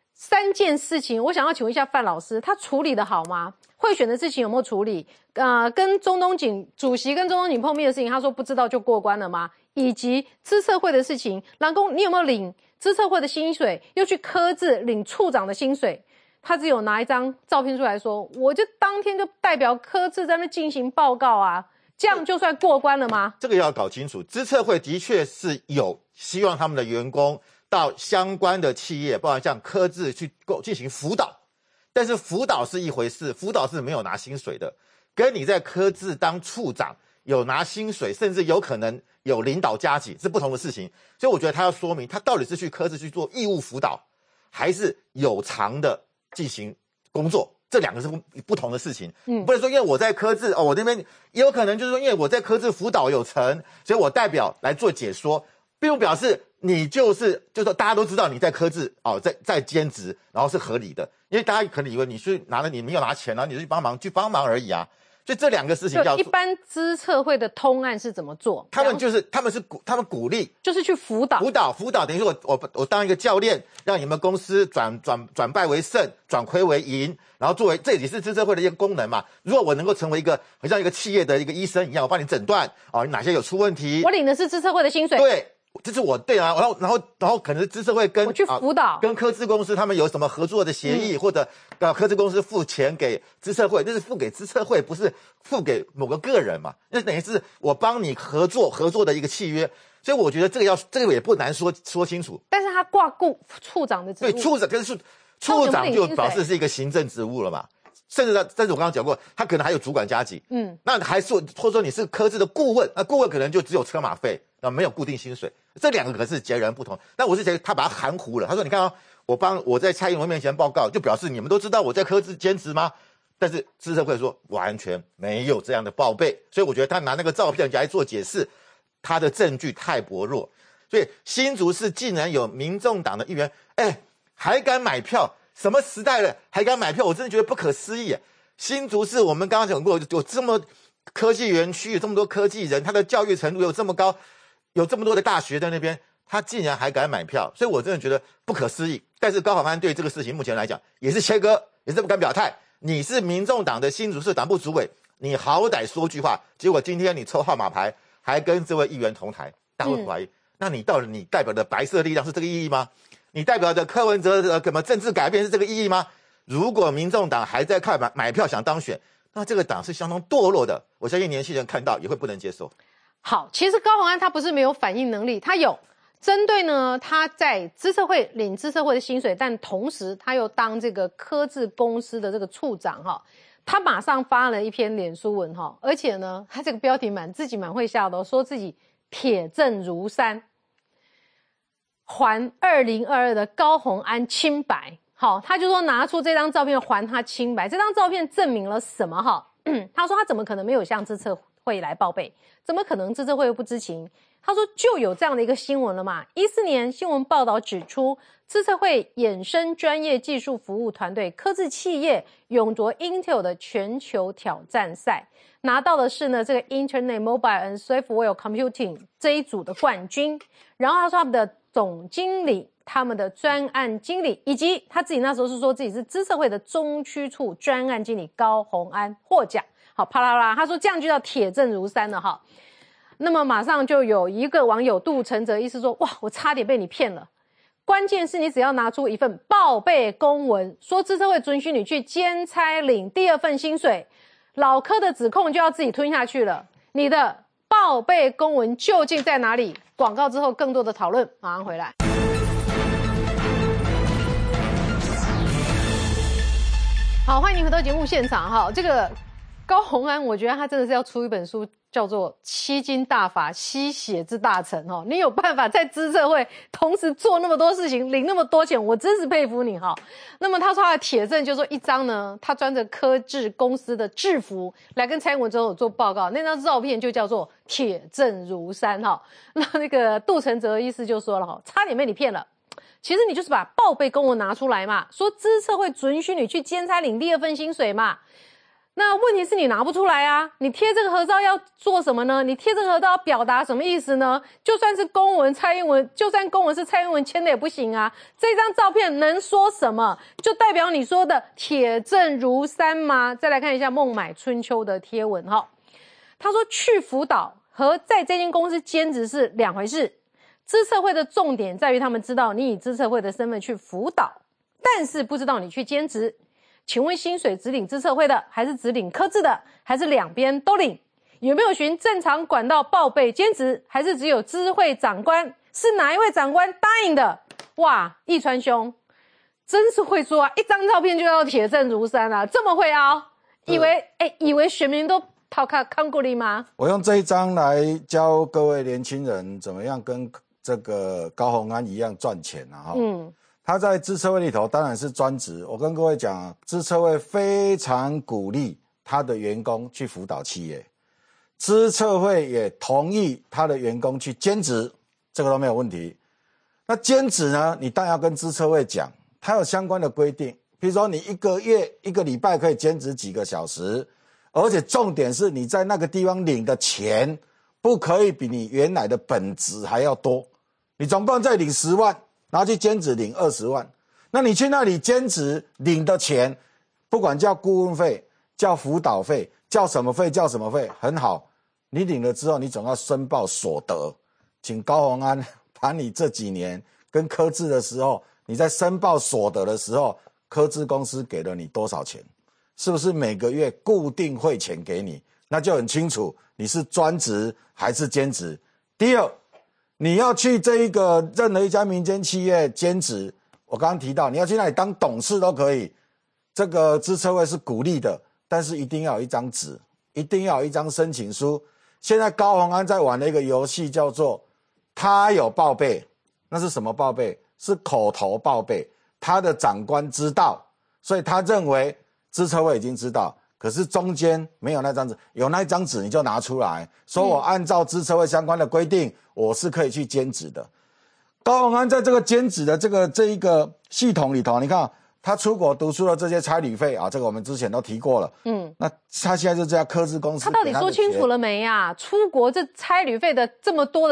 3件事情，我想要请问一下范老师，他处理的好吗？贿选的事情有没有处理？跟中东锦主席跟中东锦碰面的事情，他说不知道就过关了吗？以及资策会的事情，蓝公你有没有领资策会的薪水，又去科智领处长的薪水？他只有拿一张照片出来说，我就当天就代表科智在那进行报告啊，这样就算过关了吗？ 这个要搞清楚，资策会的确是有希望他们的员工到相关的企业，包括像科智去进行辅导，但是辅导是一回事，辅导是没有拿薪水的，跟你在科智当处长有拿薪水，甚至有可能有领导加级是不同的事情。所以我觉得他要说明，他到底是去科智去做义务辅导，还是有偿的进行工作，这两个是不同的事情。不能说因为我在科智我这边也有可能就是说，因为我在科智辅导有成，所以我代表来做解说，并不表示你就是大家都知道你在科智在兼职，然后是合理的，因为大家可能以为你是你没有拿钱，然后你去帮忙而已啊。所以这两个事情要一般资策会的通案是怎么做？ 他们鼓励， 就是去辅导， 等于说我当一个教练，让你们公司转败为胜，转亏为盈，然后作为这也是资策会的一个功能嘛。如果我能够成为一个很像一个企业的一个医生一样，我帮你诊断哪些有出问题， 我领的是资策会的薪水， 对。这是我对啊，然后可能资策会跟我去辅导， 跟科智公司他们有什么合作的协议，或者科智公司付钱给资策会，那是付给资策会，不是付给某个个人嘛？那等于是我帮你合作的一个契约，所以我觉得这个也不难说清楚。 但是他挂处长的职务， 对，处长就表示是一个行政职务了嘛。甚至我刚刚讲过，他可能还有主管加级，那还是或者说你是科智的顾问，那顾问可能就只有车马费，没有固定薪水，这两个可是截然不同。但我是觉得他把它含糊了，他说你看我在蔡英文面前报告，就表示你们都知道我在科智兼职吗？但是资策会说完全没有这样的报备，所以我觉得他拿那个照片来做解释，他的证据太薄弱。所以新竹市竟然有民众党的议员，还敢买票。什么时代了还敢买票？我真的觉得不可思议。新竹市我们刚刚讲过，有这么科技园区，有这么多科技人，他的教育程度有这么高，有这么多的大学在那边，他竟然还敢买票，所以我真的觉得不可思议。但是高虹安对这个事情目前来讲也是切割，也是不敢表态。你是民众党的新竹市党部主委， 你好歹说句话，结果今天你抽号码牌还跟这位议员同台，大家会怀疑，那你到底你代表的白色力量是这个意义吗？你代表的柯文哲的什么政治改变是这个意义吗？如果民众党还在看买票想当选，那这个党是相当堕落的，我相信年轻人看到也会不能接受。 好，其实高虹安他不是没有反应能力，他有针对呢，他在资策会领资策会的薪水，但同时他又当这个科技公司的这个处长哈，他马上发了一篇脸书文哈，而且呢，他这个标题自己蛮会下的，说自己铁证如山，还2022的高虹安清白。好，他就说拿出这张照片还他清白，这张照片证明了什么哈？他说他怎么可能没有向资策会来报备？怎么可能资策会又不知情？他说就有这样的一个新闻了嘛。14年新闻报道指出，资策会衍生专业技术服务团队科技企业勇夺 Intel 的全球挑战赛，拿到的是呢这个 Internet Mobile and Software Computing 这一组的冠军。然后他说他们的总经理、他们的专案经理，以及他自己那时候是说自己是资策会的中区处专案经理高虹安获奖。好，啪啦啦，他说这样就叫铁证如山了哈。那么马上就有一个网友杜承泽意思说，哇，我差点被你骗了。关键是你只要拿出一份报备公文，说资策会准许你去兼差领第2份薪水，老柯的指控就要自己吞下去了。你的报备公文究竟在哪里？广告之后更多的讨论，马上回来。好，欢迎您回到节目现场哈。这个高虹安，我觉得他真的是要出一本书，叫做《吸金大法吸血之大成》哈。你有办法在资策会同时做那么多事情，领那么多钱，我真是佩服你哈。那么他说他的铁证就是说一张呢，他穿着科技公司的制服来跟蔡英文总统做报告，那张照片就叫做铁证如山哈。那个杜承泽的意思就说了哈，差点被你骗了。其实你就是把报备公文拿出来嘛，说资策会准许你去兼差领第2份薪水嘛。那问题是你拿不出来啊，你贴这个合照要做什么呢？你贴这个合照要表达什么意思呢？就算是公文蔡英文，就算公文是蔡英文签的也不行啊。这张照片能说什么？就代表你说的铁证如山吗？再来看一下孟买春秋的贴文哈，他说去辅导和在这间公司兼职是2回事。资策会的重点在于他们知道你以资策会的身份去辅导，但是不知道你去兼职。请问薪水只领资策会的，还是只领科技的，还是两边都领？有没有循正常管道报备兼职，还是只有资会长官？是哪一位长官答应的？哇，义川兄真是会说啊，一张照片就要铁证如山啊，这么会凹，以为选民都讨看过你吗？ 我用这一张来教各位年轻人怎么样跟这个高虹安一样赚钱啊哈。他在资策会里头当然是专职，我跟各位讲，资策会非常鼓励他的员工去辅导企业，资策会也同意他的员工去兼职，这个都没有问题。那兼职呢，你当然要跟资策会讲，他有相关的规定，比如说你1个月1个礼拜可以兼职几个小时，而且重点是你在那个地方领的钱不可以比你原来的本职还要多，你总不能再领10万然后去兼职领20万，那你去那里兼职领的钱，不管叫顾问费、叫辅导费、叫什么费、叫什么费，很好，你领了之后，你总要申报所得。请高虹安把你这几年跟科技的时候，你在申报所得的时候，科技公司给了你多少钱？是不是每个月固定汇钱给你？那就很清楚你是专职还是兼职。第二，你要去这一个任何一家民间企业兼职，我刚刚提到你要去那里当董事都可以，这个资策会是鼓励的，但是一定要有一张纸，一定要有一张申请书。现在高虹安在玩的一个游戏叫做他有报备，那是什么报备？是口头报备，他的长官知道，所以他认为资策会已经知道，可是中间没有那张纸，有那张纸你就拿出来，说我按照资策会相关的规定，我是可以去兼职的。高虹安在这个兼职的这一个系统里头，你看他出国读书的这些差旅费啊，这个我们之前都提过了。那他现在就这家科技公司， 他到底说清楚了没啊？出国这差旅费的这么多的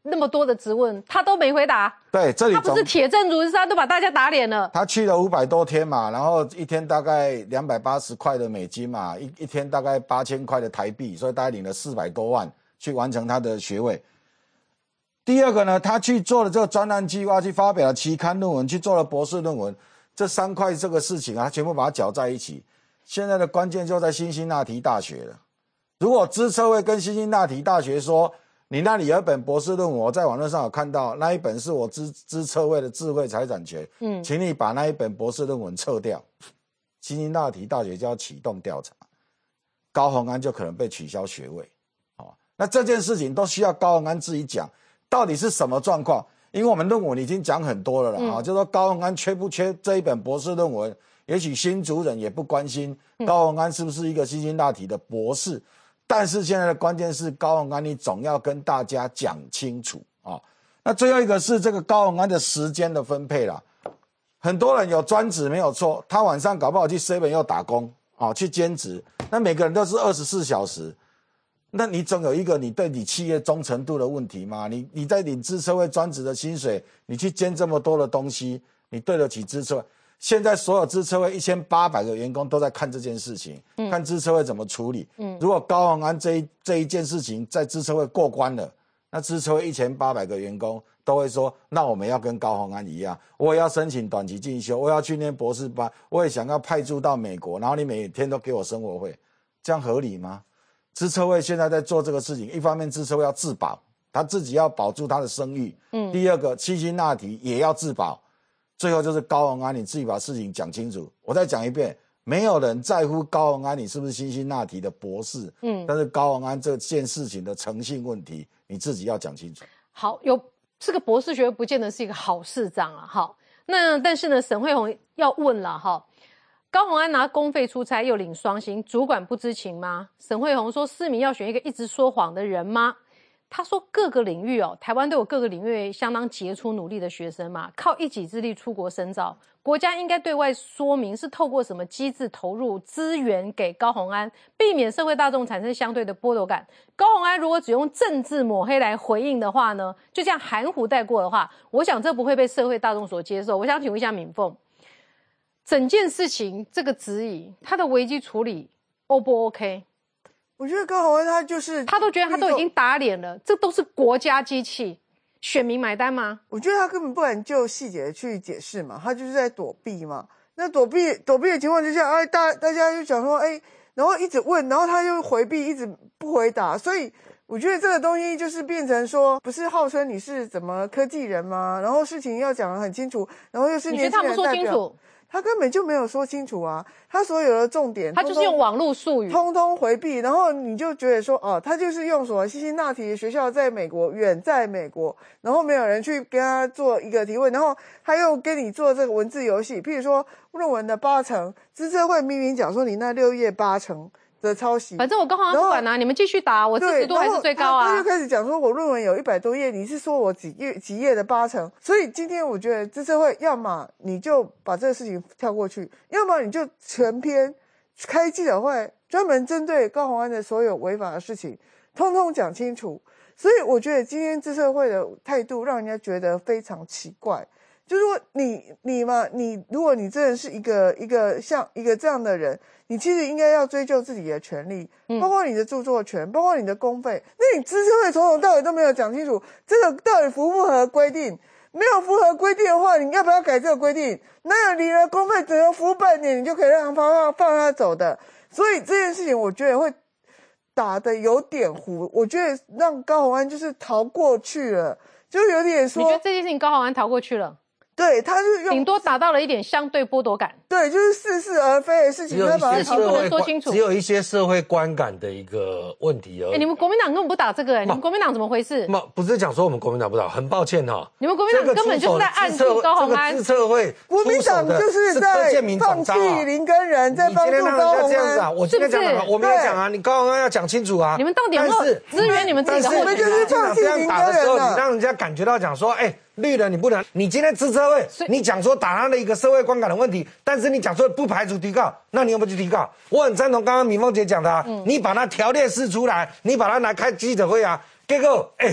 那么多的质问，他都没回答。 对，这里他不是铁证如山，都把大家打脸了。 他去了500多天嘛，然后一天大概280块的美金嘛，一天大概8000块的台币，所以大概领了400多万去完成他的学位。第二个呢，他去做了这个专案计划，去发表了期刊论文，去做了博士论文，这3块这个事情啊，他全部把它搅在一起。现在的关键就在辛辛那提大学了。如果资策会跟辛辛那提大学说，你那里有一本博士论文，我在网络上有看到，那一本是我资策会的智慧财产权，请你把那一本博士论文撤掉，辛辛那提大学就要启动调查，高虹安就可能被取消学位。那这件事情都需要高虹安自己讲，到底是什么状况？因为我们论文已经讲很多了啦，就说高虹安缺不缺这一本博士论文，也许新竹人也不关心高虹安是不是一个辛辛那提的博士。但是现在的关键是高虹安，你总要跟大家讲清楚啊。那最后一个是这个高虹安的时间的分配啦。很多人有专职没有错，他晚上搞不好去 7 又打工啊，去兼职。那每个人都是24小时，那你总有一个你对你企业忠诚度的问题吗？你在领资策会专职的薪水，你去兼这么多的东西，你对得起资策会？现在所有资策会1800个员工都在看这件事情，看资策会怎么处理。如果高虹安这一件事情在资策会过关了，那资策会1800个员工都会说，那我们要跟高虹安一样，我也要申请短期进修，我要去念博士班，我也想要派驻到美国，然后你每天都给我生活费，这样合理吗？资策会现在在做这个事情，一方面资策会要自保，他自己要保住他的声誉，第二个辛辛那提也要自保。最后就是高虹安，你自己把事情讲清楚。我再讲一遍，没有人在乎高虹安你是不是辛辛那提的博士，但是高虹安这件事情的诚信问题，你自己要讲清楚。 好，有这个博士学位不见得是一个好事长啊。好，那但是呢，沈慧虹要问了哈，高虹安拿公费出差又领双薪，主管不知情吗？沈慧虹说，市民要选一个一直说谎的人吗？他说各个领域台湾都有各个领域相当杰出努力的学生嘛，靠一己之力出国深造，国家应该对外说明是透过什么机制投入资源给高虹安，避免社会大众产生相对的剥夺感。高虹安如果只用政治抹黑来回应的话呢，就这样含糊带过的话，我想这不会被社会大众所接受。我想请问一下敏凤，整件事情这个质疑，他的危机处理 O 不 OK？ 我觉得高虹安他都觉得他都已经打脸了，这都是国家机器，选民买单吗？ 我觉得他根本不敢就细节去解释嘛，他就是在躲避嘛。那躲避的情况之下，大家就讲说，然后一直问，然后他就回避，一直不回答。所以我觉得这个东西就是变成说，不是号称你是怎么科技人吗？然后事情要讲得很清楚，然后又是年轻人代表。你觉得他不说清楚？他根本就没有说清楚啊！他所有的重点， 他就是用网络术语， 通通回避，然后你就觉得说，他就是用什么辛辛那提的学校在美国，远在美国，然后没有人去跟他做一个提问，然后他又跟你做这个文字游戏，譬如说论文的8成，资策会明明讲说你那6页8成的抄袭， 反正我高虹安不管啊，你们继续打，我支持度还是最高啊。 他就开始讲说，我论文有100多页，你是说我几页的8成，所以今天我觉得资策会要么你就把这个事情跳过去，要么你就全篇开记者会，专门针对高虹安的所有违法的事情，通通讲清楚。所以我觉得今天资策会的态度让人家觉得非常奇怪。就是说你如果你真的是一个像一个这样的人，你其实应该要追究自己的权利，包括你的著作权，包括你的公费。那你资策会从头到尾都没有讲清楚，这个到底符不符合规定？没有符合规定的话，你要不要改这个规定？那你的公费只能服务半年，你就可以让他放他走的。所以这件事情，我觉得会打得有点糊。我觉得让高虹安就是逃过去了，就有点说， 你觉得这件事情高虹安逃过去了？ 对，他是顶多打到了一点相对剥夺感。 对，就是似是而非的事情，他把它说清楚。 只有一些社会观感的一个问题而已。 你们国民党根本不打这个，你们国民党怎么回事？ 不是讲说我们国民党不打，很抱歉哈。 你们国民党根本就是在暗助高虹安。 资策会， 国民党就是在放弃林根仁，在帮助高虹安。 我今天讲了，我没有讲啊，你高虹安要讲清楚啊。 你们到底有没有支援你们自己的候选人？ 我们就是放弃林根仁你让人家感觉到讲说，绿人你不能，你今天资策会，你讲说打他的一个社会观感的问题，但是你讲说不排除提告，那你有没有去提告？我很赞同刚刚敏凤姐讲的啊，你把它条列式出来，你把它拿开记者会啊，结果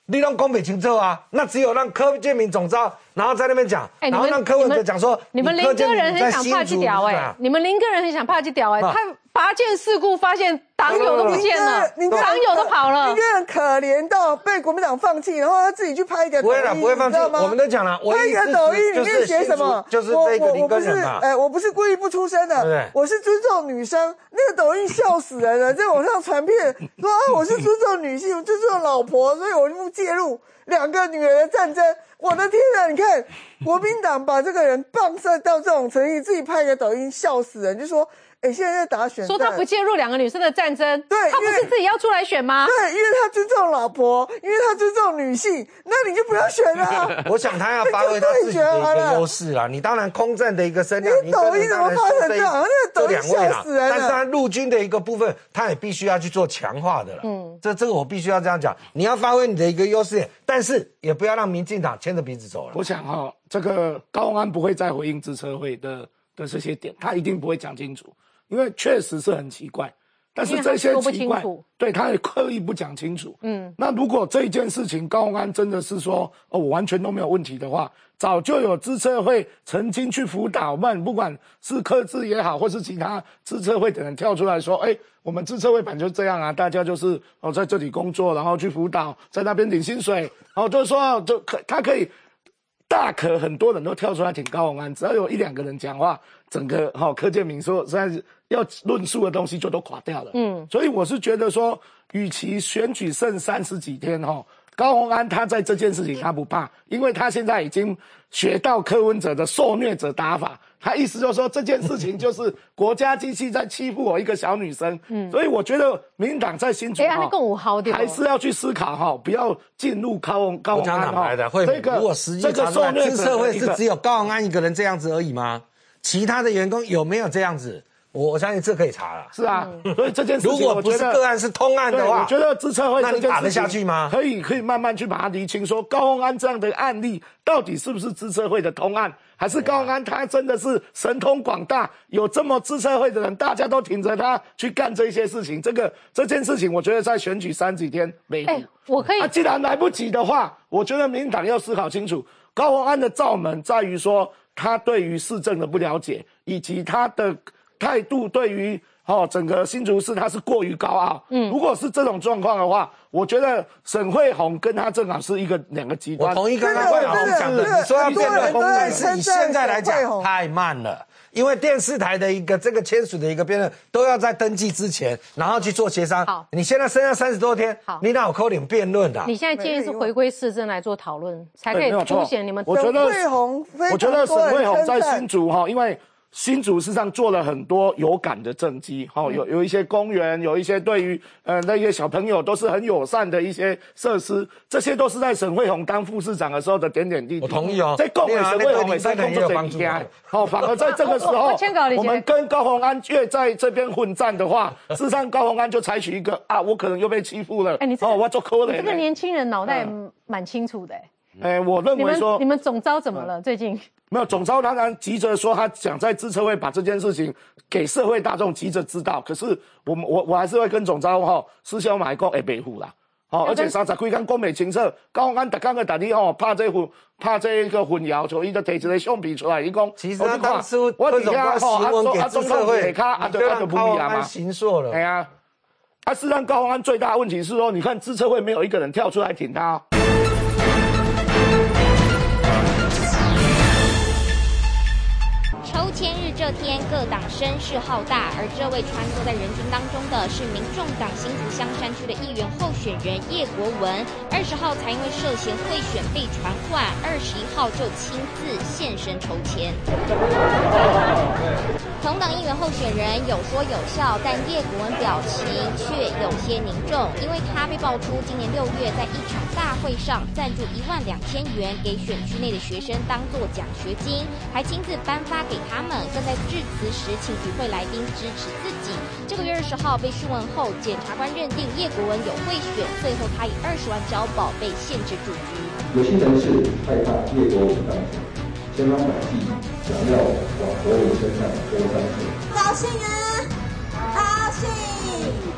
你拢讲不清楚啊，那只有让柯建铭总召，然后在那边讲，然后让柯文哲讲说， 你们林哥人很想怕去屌你们林哥人很想怕去屌他拔剑事故发现党友都不见了，党友都跑了， 林哥人可怜到被国民党放弃，然后他自己去拍一个抖音， 不会放弃，我们都讲了， 拍一个抖音里面写什么？ 就是这个林哥人嘛， 我不是故意不出声的，我是尊重女生，那个抖音笑死人了，在网上传片说我是尊重女性，我尊重老婆，所以我就不介入2个女人的战争。我的天啊！你看国民党把这个人棒射到这种程度，自己拍个抖音笑死人，就说现在在打选战， 说他不介入2个女生的战争， 对， 他不是自己要出来选吗？ 对，因为他尊重老婆，因为他尊重女性，那你就不要选了。 我想他要发挥他自己的一个优势啦。你当然空战的一个声量， 你抖音怎么发成这样？那个抖音笑死人了。 但是他陆军的一个部分，他也必须要去做强化的了。这个我必须要这样讲，你要发挥你的一个优势，但是也不要让民进党牵着鼻子走了。 我想这个高虹安不会再回应资策会的这些点，他一定不会讲清楚。因为确实是很奇怪，但是这些奇怪，对他也刻意不讲清楚。那如果这一件事情高虹安真的是说我完全都没有问题的话，早就有资策会曾经去辅导们，不管是柯志也好，或是其他资策会的人跳出来说，我们资策会本就这样啊，大家就是在这里工作，然后去辅导，在那边领薪水，然后就是说他可以。大可很多人都跳出来挺高虹安，只要有1-2个人讲话，整个柯建铭说实在是要论述的东西就都垮掉了。所以我是觉得说，与其选举剩30几天高虹安他在这件事情他不怕，因为他现在已经学到柯文哲的受虐者打法，他意思就是说这件事情就是国家机器在欺负我一个小女生。所以我觉得民进党在新竹还是要去思考不要进入高虹安如果实际查出来资策会是只有高虹安一个人这样子而已吗？其他的员工有没有这样子？我相信这可以查了。 是啊，所以这件事情如果不是个案是通案的话， 我觉得资策会这件事情那你打得下去吗？ 可以慢慢去把它厘清，说高虹安这样的案例到底是不是资策会的通案，还是高虹安他真的是神通广大，有这么资策会的人，大家都挺着他去干这些事情。这件事情，我觉得在选举30几天没我可以。 既然来不及的话，我觉得民进党要思考清楚，高虹安的罩门在于说他对于市政的不了解，以及他的态度对于整个新竹市他是过于高傲。如果是这种状况的话，我觉得沈慧虹跟他正好是2个极端。 我同意刚刚慧虹讲的，你说要变得但是以现在来讲太慢了，因为电视台的一个这个签署的一个辩论都要在登记之前，然后去做协商。好，你现在剩下30多天，你哪有可能辩论的？ 你现在建议是回归市政来做讨论，才可以凸显你们。 我觉得沈慧虹在新竹因为新竹事实上做了很多有感的政绩，有一些公园，有一些对于那些小朋友都是很友善的一些设施，这些都是在沈慧虹当副市长的时候的点点滴滴。 我同意在共委沈慧虹也在工作这几天，反而在这个时候，我们跟高虹安越在这边混战的话，事实上高虹安就采取一个我可能又被欺负了，我做可怜。 你这个年轻人脑袋蛮清楚的。 我认为说你们总召怎么了？最近没有总召，当然急着说他想在资策会把这件事情给社会大众急着知道。可是我还是会跟总召私下买讲会维护啦。而且30几天讲不清楚，高虹安逐天个大家怕这个混淆，所以就提一个相片出来，伊讲其实他当初我底下新闻给资策会，就让高虹安行硕了。 哎呀，事实上高虹安最大的问题是说，你看资策会没有一个人跳出来挺他。 抽签日这天，各党声势浩大，而这位穿梭在人群当中的是民众党新竹香山区的议员候选人叶国文。20号才因为涉嫌贿选被传唤，21号就亲自现身抽签。同党议员候选人有说有笑，但叶国文表情却有些凝重，因为他被爆出今年6月在一场大会上赞助12000元给选区内的学生当作奖学金，还亲自颁发给他们，更在致辞时请与会来宾支持自己。这个月20号被讯问后，检察官认定叶国文有贿选，最后他以20万交保被限制住居。 有些人士害怕叶国文当选，千方百计想要往国文身上多沾水。 高兴啊，高兴！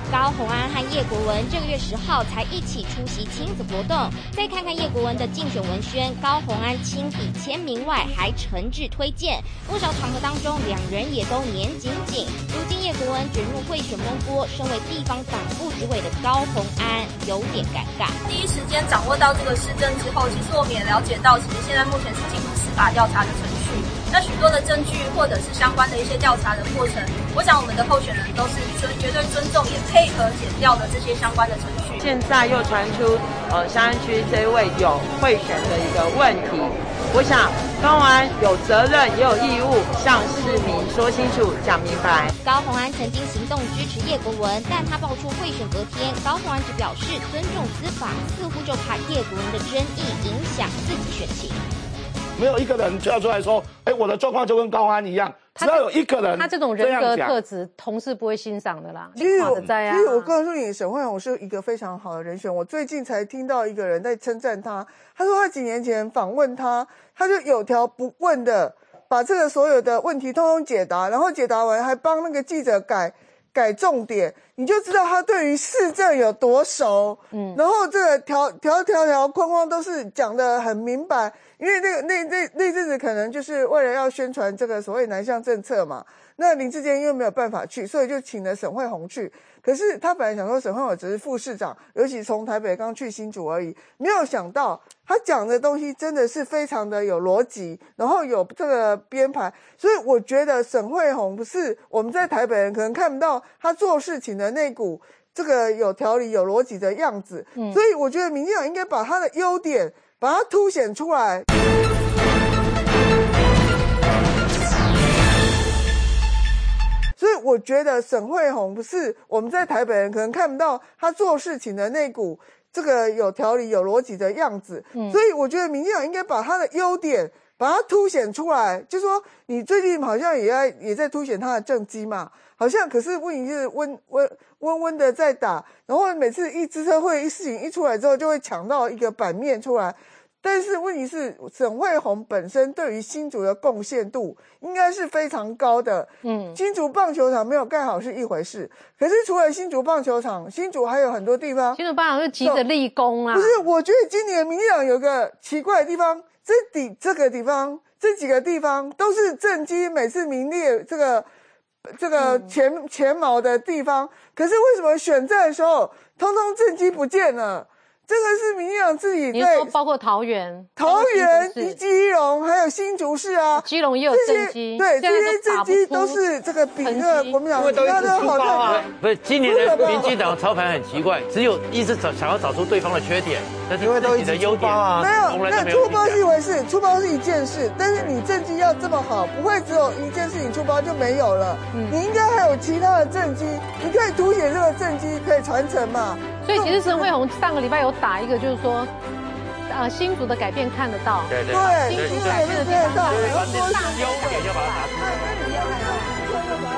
高虹安和叶国文这个月10号才一起出席亲子活动。再看看叶国文的竞选文宣，高虹安亲笔签名外，还诚挚推荐。不少场合当中，两人也都黏紧紧。如今叶国文卷入贿选风波，身为地方党部主委的高虹安有点尴尬。 第一时间掌握到这个施政之后，其实我们也了解到，其实现在目前是进入司法调查的程序。那许多的证据或者是相关的一些调查的过程，我想我们的候选人都是绝对尊重也配合检调的这些相关的程序。 现在又传出香安区这位有贿选的一个问题，我想高虹安有责任也有义务向市民说清楚讲明白。 高虹安曾经行动支持叶国文，但他爆出贿选隔天，高虹安只表示尊重司法，似乎就怕叶国文的争议影响自己选情。 没有一个人跳出来说，我的状况就跟高虹安一样。只要有一个人， 他这种人格特质，同事不会欣赏的啦。 其实我告诉你，沈慧虹是一个非常好的人选。我最近才听到一个人在称赞他，他说他几年前访问他，他就有条不紊的把这个所有的问题通通解答，然后解答完还帮那个记者改重点，你就知道他对于市政有多熟。然后这个条框框都是讲得很明白。因为那阵子可能就是为了要宣传这个所谓南向政策嘛，那林智坚因为没有办法去，所以就请了沈慧虹去。可是他本来想说沈慧虹只是副市长，尤其从台北刚去新竹而已，没有想到他讲的东西真的是非常的有逻辑，然后有这个编排，所以我觉得沈慧虹不是我们在台北人可能看不到他做事情的那股这个有条理有逻辑的样子。所以我觉得民进党应该把他的优点把它凸显出来。所以我觉得沈慧虹不是我们在台北人可能看不到他做事情的那股这个有条理有逻辑的样子。所以我觉得民进党应该把他的优点把它凸显出来，就说你最近好像也在凸显他的政绩嘛，好像可是问题是温的在打，然后每次一支车会一事情一出来之后就会抢到一个版面出来。但是问题是沈慧虹本身对于新竹的贡献度应该是非常高的。新竹棒球场没有盖好是一回事，可是除了新竹棒球场，新竹还有很多地方， 新竹棒球场就急着立功啊。 不是，我觉得今年民进党有个奇怪的地方，这个地方这几个地方都是政绩每次名列这个前茅的地方，可是为什么选战的时候通通政绩不见了？这个是民进党自己在， 你说包括桃园、 基隆还有新竹市啊， 基隆也有政绩， 对，这些政绩都是这个比那个国民党其他都好看。 不是，今年的民进党操盘很奇怪，只有一直想要找出对方的缺点，但是自己的优点啊， 没有，那出包是一回事，出包是一件事，但是你政绩要这么好，不会只有一件事情出包就没有了，你应该还有其他的政绩，你可以凸显这个政绩，可以传承嘛。 所以其实沈慧虹上个礼拜有打一个，就是说，新竹的改变看得到， 对，新竹的改变看得到， 优点要把它拿出来。